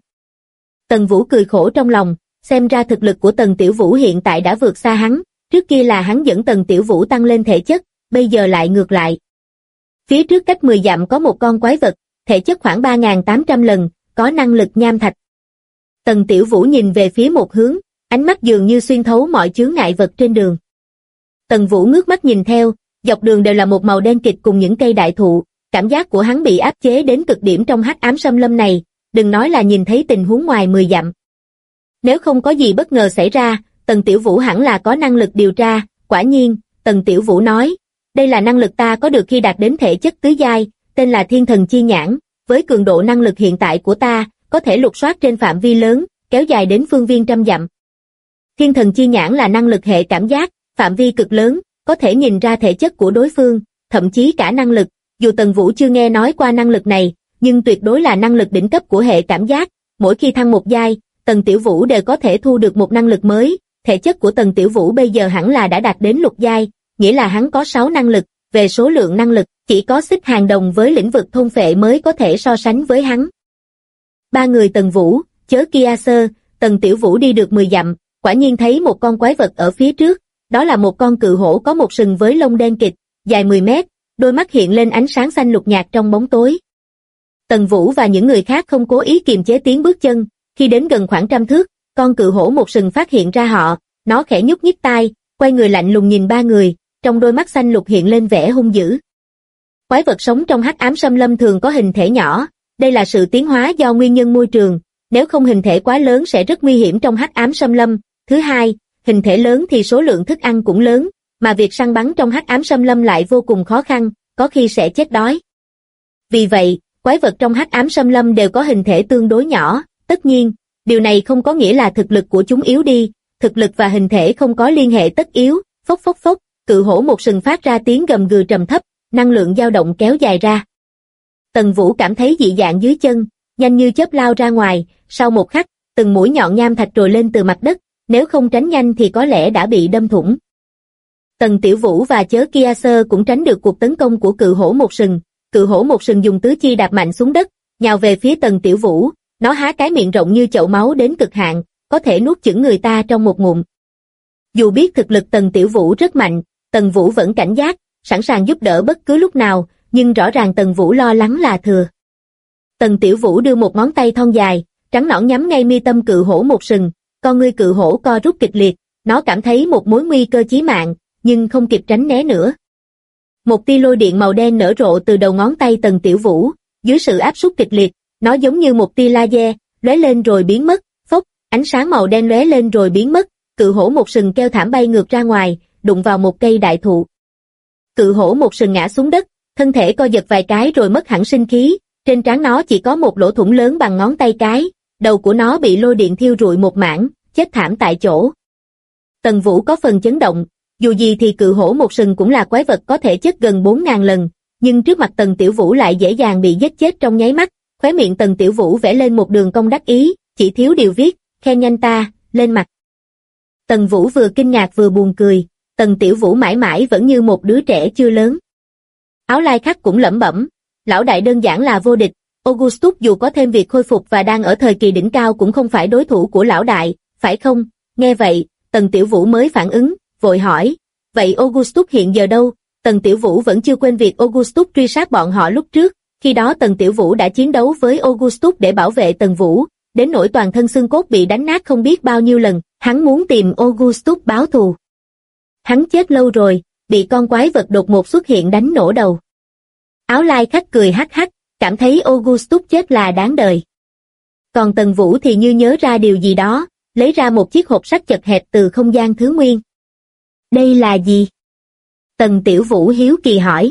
Tần Vũ cười khổ trong lòng, xem ra thực lực của Tần Tiểu Vũ hiện tại đã vượt xa hắn, trước kia là hắn dẫn Tần Tiểu Vũ tăng lên thể chất, bây giờ lại ngược lại. Phía trước cách 10 dặm có một con quái vật, thể chất khoảng 3.800 lần, có năng lực nham thạch. Tần Tiểu Vũ nhìn về phía một hướng, ánh mắt dường như xuyên thấu mọi chướng ngại vật trên đường. Tần Vũ ngước mắt nhìn theo, dọc đường đều là một màu đen kịt cùng những cây đại thụ, cảm giác của hắn bị áp chế đến cực điểm trong hắc ám xâm lâm này, đừng nói là nhìn thấy tình huống ngoài 10 dặm. Nếu không có gì bất ngờ xảy ra, Tần Tiểu Vũ hẳn là có năng lực điều tra, quả nhiên, Tần Tiểu Vũ nói, đây là năng lực ta có được khi đạt đến thể chất tứ giai, tên là Thiên Thần Chi Nhãn, với cường độ năng lực hiện tại của ta, có thể lục soát trên phạm vi lớn, kéo dài đến phương viên trăm dặm. Thiên Thần Chi Nhãn là năng lực hệ cảm giác, phạm vi cực lớn, có thể nhìn ra thể chất của đối phương, thậm chí cả năng lực, dù Tần Vũ chưa nghe nói qua năng lực này, nhưng tuyệt đối là năng lực đỉnh cấp của hệ cảm giác, mỗi khi thăng một giai, Tần Tiểu Vũ đều có thể thu được một năng lực mới, thể chất của Tần Tiểu Vũ bây giờ hẳn là đã đạt đến lục giai, nghĩa là hắn có 6 năng lực, về số lượng năng lực, chỉ có Xích Hàng Đồng với lĩnh vực thôn phệ mới có thể so sánh với hắn. Ba người Tần Vũ, Chớ Kia Sơ, Tần Tiểu Vũ đi được 10 dặm, quả nhiên thấy một con quái vật ở phía trước, đó là một con cự hổ có một sừng với lông đen kịt, dài 10 mét, đôi mắt hiện lên ánh sáng xanh lục nhạt trong bóng tối. Tần Vũ và những người khác không cố ý kiềm chế tiếng bước chân, khi đến gần khoảng 100 thước, con cự hổ một sừng phát hiện ra họ, nó khẽ nhúc nhích tai, quay người lạnh lùng nhìn ba người, trong đôi mắt xanh lục hiện lên vẻ hung dữ. Quái vật sống trong hắc ám xâm lâm thường có hình thể nhỏ, đây là sự tiến hóa do nguyên nhân môi trường, nếu không hình thể quá lớn sẽ rất nguy hiểm trong hắc ám xâm lâm. Thứ hai, hình thể lớn thì số lượng thức ăn cũng lớn, mà việc săn bắn trong hắc ám xâm lâm lại vô cùng khó khăn, có khi sẽ chết đói. Vì vậy, quái vật trong hắc ám xâm lâm đều có hình thể tương đối nhỏ, tất nhiên, điều này không có nghĩa là thực lực của chúng yếu đi, thực lực và hình thể không có liên hệ tất yếu. Phốc phốc phốc, cự hổ một sừng phát ra tiếng gầm gừ trầm thấp, năng lượng dao động kéo dài ra. Tần Vũ cảm thấy dị dạng dưới chân, nhanh như chớp lao ra ngoài, sau một khắc, từng mũi nhọn nham thạch trồi lên từ mặt đất, nếu không tránh nhanh thì có lẽ đã bị đâm thủng. Tần Tiểu Vũ và Chớ Kia Sơ cũng tránh được cuộc tấn công của cự hổ một sừng, cự hổ một sừng dùng tứ chi đạp mạnh xuống đất, nhào về phía Tần Tiểu Vũ, nó há cái miệng rộng như chậu máu đến cực hạn, có thể nuốt chửng người ta trong một ngụm. Dù biết thực lực Tần Tiểu Vũ rất mạnh, Tần Vũ vẫn cảnh giác, sẵn sàng giúp đỡ bất cứ lúc nào, nhưng rõ ràng Tần Vũ lo lắng là thừa. Tần Tiểu Vũ đưa một ngón tay thon dài, trắng nõn nhắm ngay mi tâm cự hổ một sừng, con ngươi cự hổ co rút kịch liệt, nó cảm thấy một mối nguy cơ chí mạng, nhưng không kịp tránh né nữa. Một tia lôi điện màu đen nở rộ từ đầu ngón tay Tần Tiểu Vũ, dưới sự áp suất kịch liệt, nó giống như một tia laser, lóe lên rồi biến mất, phốc, ánh sáng màu đen lóe lên rồi biến mất, cự hổ một sừng kêu thảm bay ngược ra ngoài, đụng vào một cây đại thụ. Cự hổ một sừng ngã xuống đất, thân thể co giật vài cái rồi mất hẳn sinh khí, trên trán nó chỉ có một lỗ thủng lớn bằng ngón tay cái, đầu của nó bị lôi điện thiêu rụi một mảng, chết thảm tại chỗ. Tần Vũ có phần chấn động, dù gì thì cự hổ một sừng cũng là quái vật có thể chết gần 4.000 lần, nhưng trước mặt Tần Tiểu Vũ lại dễ dàng bị giết chết trong nháy mắt, khóe miệng Tần Tiểu Vũ vẽ lên một đường cong đắc ý, chỉ thiếu điều viết, khen nhanh ta, lên mặt. Tần Vũ vừa kinh ngạc vừa buồn cười, Tần Tiểu Vũ mãi mãi vẫn như một đứa trẻ chưa lớn. Áo Lai Khắc cũng lẩm bẩm, lão đại đơn giản là vô địch, Augustus dù có thêm việc khôi phục và đang ở thời kỳ đỉnh cao cũng không phải đối thủ của lão đại, phải không? Nghe vậy, Tần Tiểu Vũ mới phản ứng, vội hỏi, vậy Augustus hiện giờ đâu? Tần Tiểu Vũ vẫn chưa quên việc Augustus truy sát bọn họ lúc trước, khi đó Tần Tiểu Vũ đã chiến đấu với Augustus để bảo vệ Tần Vũ, đến nỗi toàn thân xương cốt bị đánh nát không biết bao nhiêu lần, hắn muốn tìm Augustus báo thù. Hắn chết lâu rồi, bị con quái vật đột ngột xuất hiện đánh nổ đầu. Áo Lai Khắc cười hắc hắc, cảm thấy Augustus chết là đáng đời. Còn Tần Vũ thì như nhớ ra điều gì đó, lấy ra một chiếc hộp sắt chật hẹp từ không gian thứ nguyên. Đây là gì? Tần Tiểu Vũ hiếu kỳ hỏi.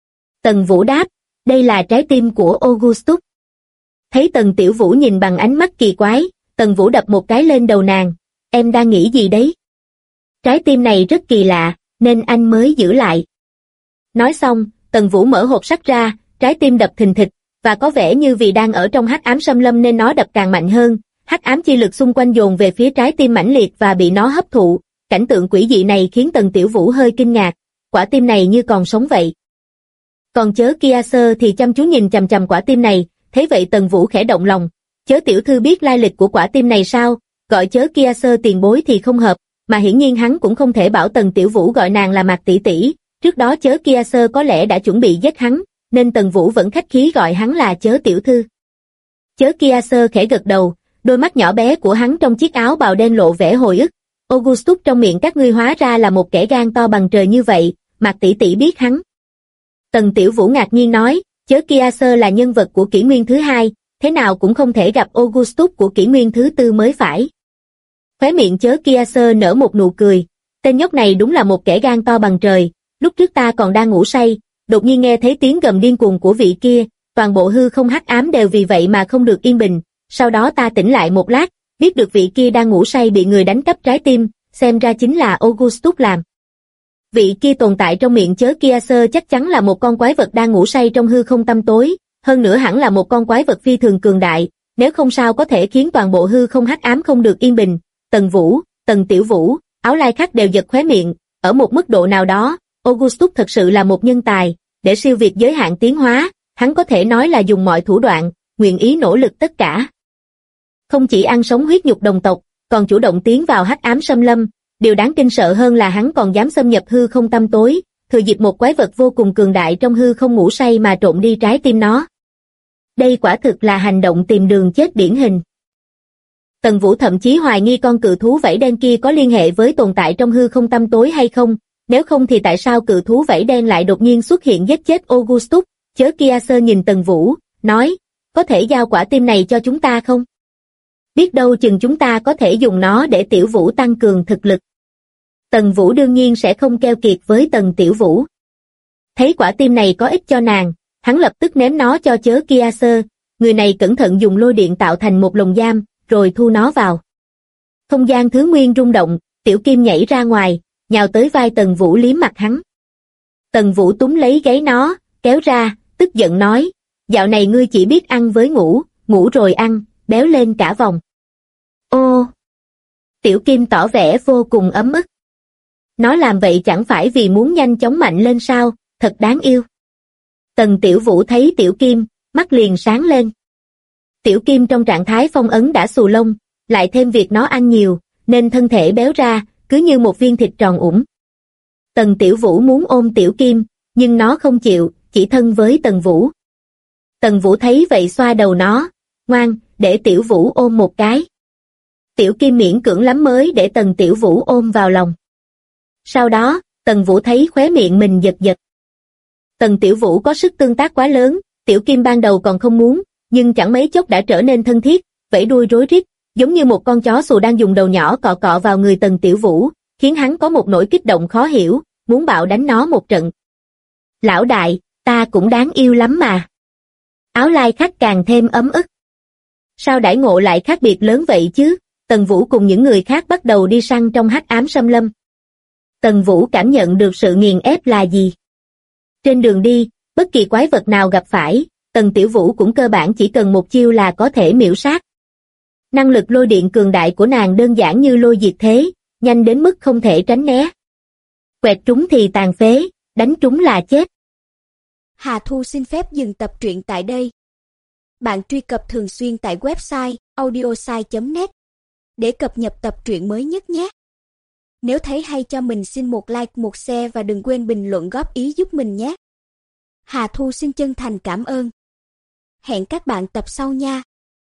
Tần Vũ đáp, đây là trái tim của Augustus. Thấy Tần Tiểu Vũ nhìn bằng ánh mắt kỳ quái, Tần Vũ đập một cái lên đầu nàng, em đang nghĩ gì đấy? Trái tim này rất kỳ lạ, nên anh mới giữ lại. Nói xong, Tần Vũ mở hộp sắt ra, trái tim đập thình thịch, và có vẻ như vì đang ở trong hắc ám xâm lâm nên nó đập càng mạnh hơn, hắc ám chi lực xung quanh dồn về phía trái tim mãnh liệt và bị nó hấp thụ, cảnh tượng quỷ dị này khiến Tần Tiểu Vũ hơi kinh ngạc, quả tim này như còn sống vậy. Còn Chớ Kia Sơ thì chăm chú nhìn chằm chằm quả tim này, thấy vậy Tần Vũ khẽ động lòng, Chớ tiểu thư biết lai lịch của quả tim này sao? Gọi Chớ Kia Sơ tiền bối thì không hợp, mà hiển nhiên hắn cũng không thể bảo Tần Tiểu Vũ gọi nàng là Mạc tỷ tỷ, trước đó Chớ Kia Sơ có lẽ đã chuẩn bị giết hắn, nên Tần Vũ vẫn khách khí gọi hắn là Chớ tiểu thư. Chớ Kia Sơ khẽ gật đầu, đôi mắt nhỏ bé của hắn trong chiếc áo bào đen lộ vẻ hồi ức. Augustus trong miệng các ngươi hóa ra là một kẻ gan to bằng trời như vậy, Mạc tỷ tỷ biết hắn. Tần Tiểu Vũ ngạc nhiên nói, chớ Kia Sơ là nhân vật của kỷ nguyên thứ hai, thế nào cũng không thể gặp Augustus của kỷ nguyên thứ tư mới phải. Khóe miệng chớ Kia Sơ nở một nụ cười, tên nhóc này đúng là một kẻ gan to bằng trời, lúc trước ta còn đang ngủ say, đột nhiên nghe thấy tiếng gầm điên cuồng của vị kia, toàn bộ hư không hắc ám đều vì vậy mà không được yên bình, sau đó ta tỉnh lại một lát, biết được vị kia đang ngủ say bị người đánh cắp trái tim, xem ra chính là Augustus làm. Vị kia tồn tại trong miệng chớ Kia Sơ chắc chắn là một con quái vật đang ngủ say trong hư không tăm tối, hơn nữa hẳn là một con quái vật phi thường cường đại, nếu không sao có thể khiến toàn bộ hư không hắc ám không được yên bình. Tần Vũ, Tần Tiểu Vũ, Áo Lai Khắc đều giật khóe miệng, ở một mức độ nào đó, Augustus thật sự là một nhân tài, để siêu việt giới hạn tiến hóa, hắn có thể nói là dùng mọi thủ đoạn, nguyện ý nỗ lực tất cả. Không chỉ ăn sống huyết nhục đồng tộc, còn chủ động tiến vào hắc ám xâm lâm, điều đáng kinh sợ hơn là hắn còn dám xâm nhập hư không tăm tối, thừa dịp một quái vật vô cùng cường đại trong hư không ngủ say mà trộm đi trái tim nó. Đây quả thực là hành động tìm đường chết điển hình. Tần Vũ thậm chí hoài nghi con cự thú vảy đen kia có liên hệ với tồn tại trong hư không tăm tối hay không, nếu không thì tại sao cự thú vảy đen lại đột nhiên xuất hiện giết chết Augustus. Chớ Kia Sơ nhìn Tần Vũ, nói, có thể giao quả tim này cho chúng ta không? Biết đâu chừng chúng ta có thể dùng nó để Tiểu Vũ tăng cường thực lực. Tần Vũ đương nhiên sẽ không keo kiệt với Tần Tiểu Vũ. Thấy quả tim này có ích cho nàng, hắn lập tức ném nó cho chớ Kia Sơ, người này cẩn thận dùng lôi điện tạo thành một lồng giam, rồi thu nó vào. Không gian thứ nguyên rung động, Tiểu Kim nhảy ra ngoài, nhào tới vai Tần Vũ liếm mặt hắn. Tần Vũ túm lấy gáy nó, kéo ra, tức giận nói, dạo này ngươi chỉ biết ăn với ngủ, ngủ rồi ăn, béo lên cả vòng. Ô! Tiểu Kim tỏ vẻ vô cùng ấm ức. Nó làm vậy chẳng phải vì muốn nhanh chóng mạnh lên sao, thật đáng yêu. Tần Tiểu Vũ thấy Tiểu Kim, mắt liền sáng lên. Tiểu Kim trong trạng thái phong ấn đã xù lông, lại thêm việc nó ăn nhiều, nên thân thể béo ra, cứ như một viên thịt tròn ủng. Tần Tiểu Vũ muốn ôm Tiểu Kim, nhưng nó không chịu, chỉ thân với Tần Vũ. Tần Vũ thấy vậy xoa đầu nó, ngoan, để Tiểu Vũ ôm một cái. Tiểu Kim miễn cưỡng lắm mới để Tần Tiểu Vũ ôm vào lòng. Sau đó, Tần Vũ thấy khóe miệng mình giật giật. Tần Tiểu Vũ có sức tương tác quá lớn, Tiểu Kim ban đầu còn không muốn, nhưng chẳng mấy chốc đã trở nên thân thiết, vẫy đuôi rối rít, giống như một con chó xù đang dùng đầu nhỏ cọ cọ vào người Tần Tiểu Vũ, khiến hắn có một nỗi kích động khó hiểu, muốn bạo đánh nó một trận. Lão đại, ta cũng đáng yêu lắm mà. Áo Lai Khắc càng thêm ấm ức. Sao đãi ngộ lại khác biệt lớn vậy chứ? Tần Vũ cùng những người khác bắt đầu đi săn trong hắc ám xâm lâm. Tần Vũ cảm nhận được sự nghiền ép là gì. Trên đường đi, bất kỳ quái vật nào gặp phải, Tần Tiểu Vũ cũng cơ bản chỉ cần một chiêu là có thể miểu sát. Năng lực lôi điện cường đại của nàng đơn giản như lôi diệt thế, nhanh đến mức không thể tránh né. Quẹt trúng thì tàn phế, đánh trúng là chết. Hà Thu xin phép dừng tập truyện tại đây. Bạn truy cập thường xuyên tại website audiosai.net để cập nhật tập truyện mới nhất nhé. Nếu thấy hay cho mình xin một like, một share và đừng quên bình luận góp ý giúp mình nhé. Hà Thu xin chân thành cảm ơn. Hẹn các bạn tập sau nha.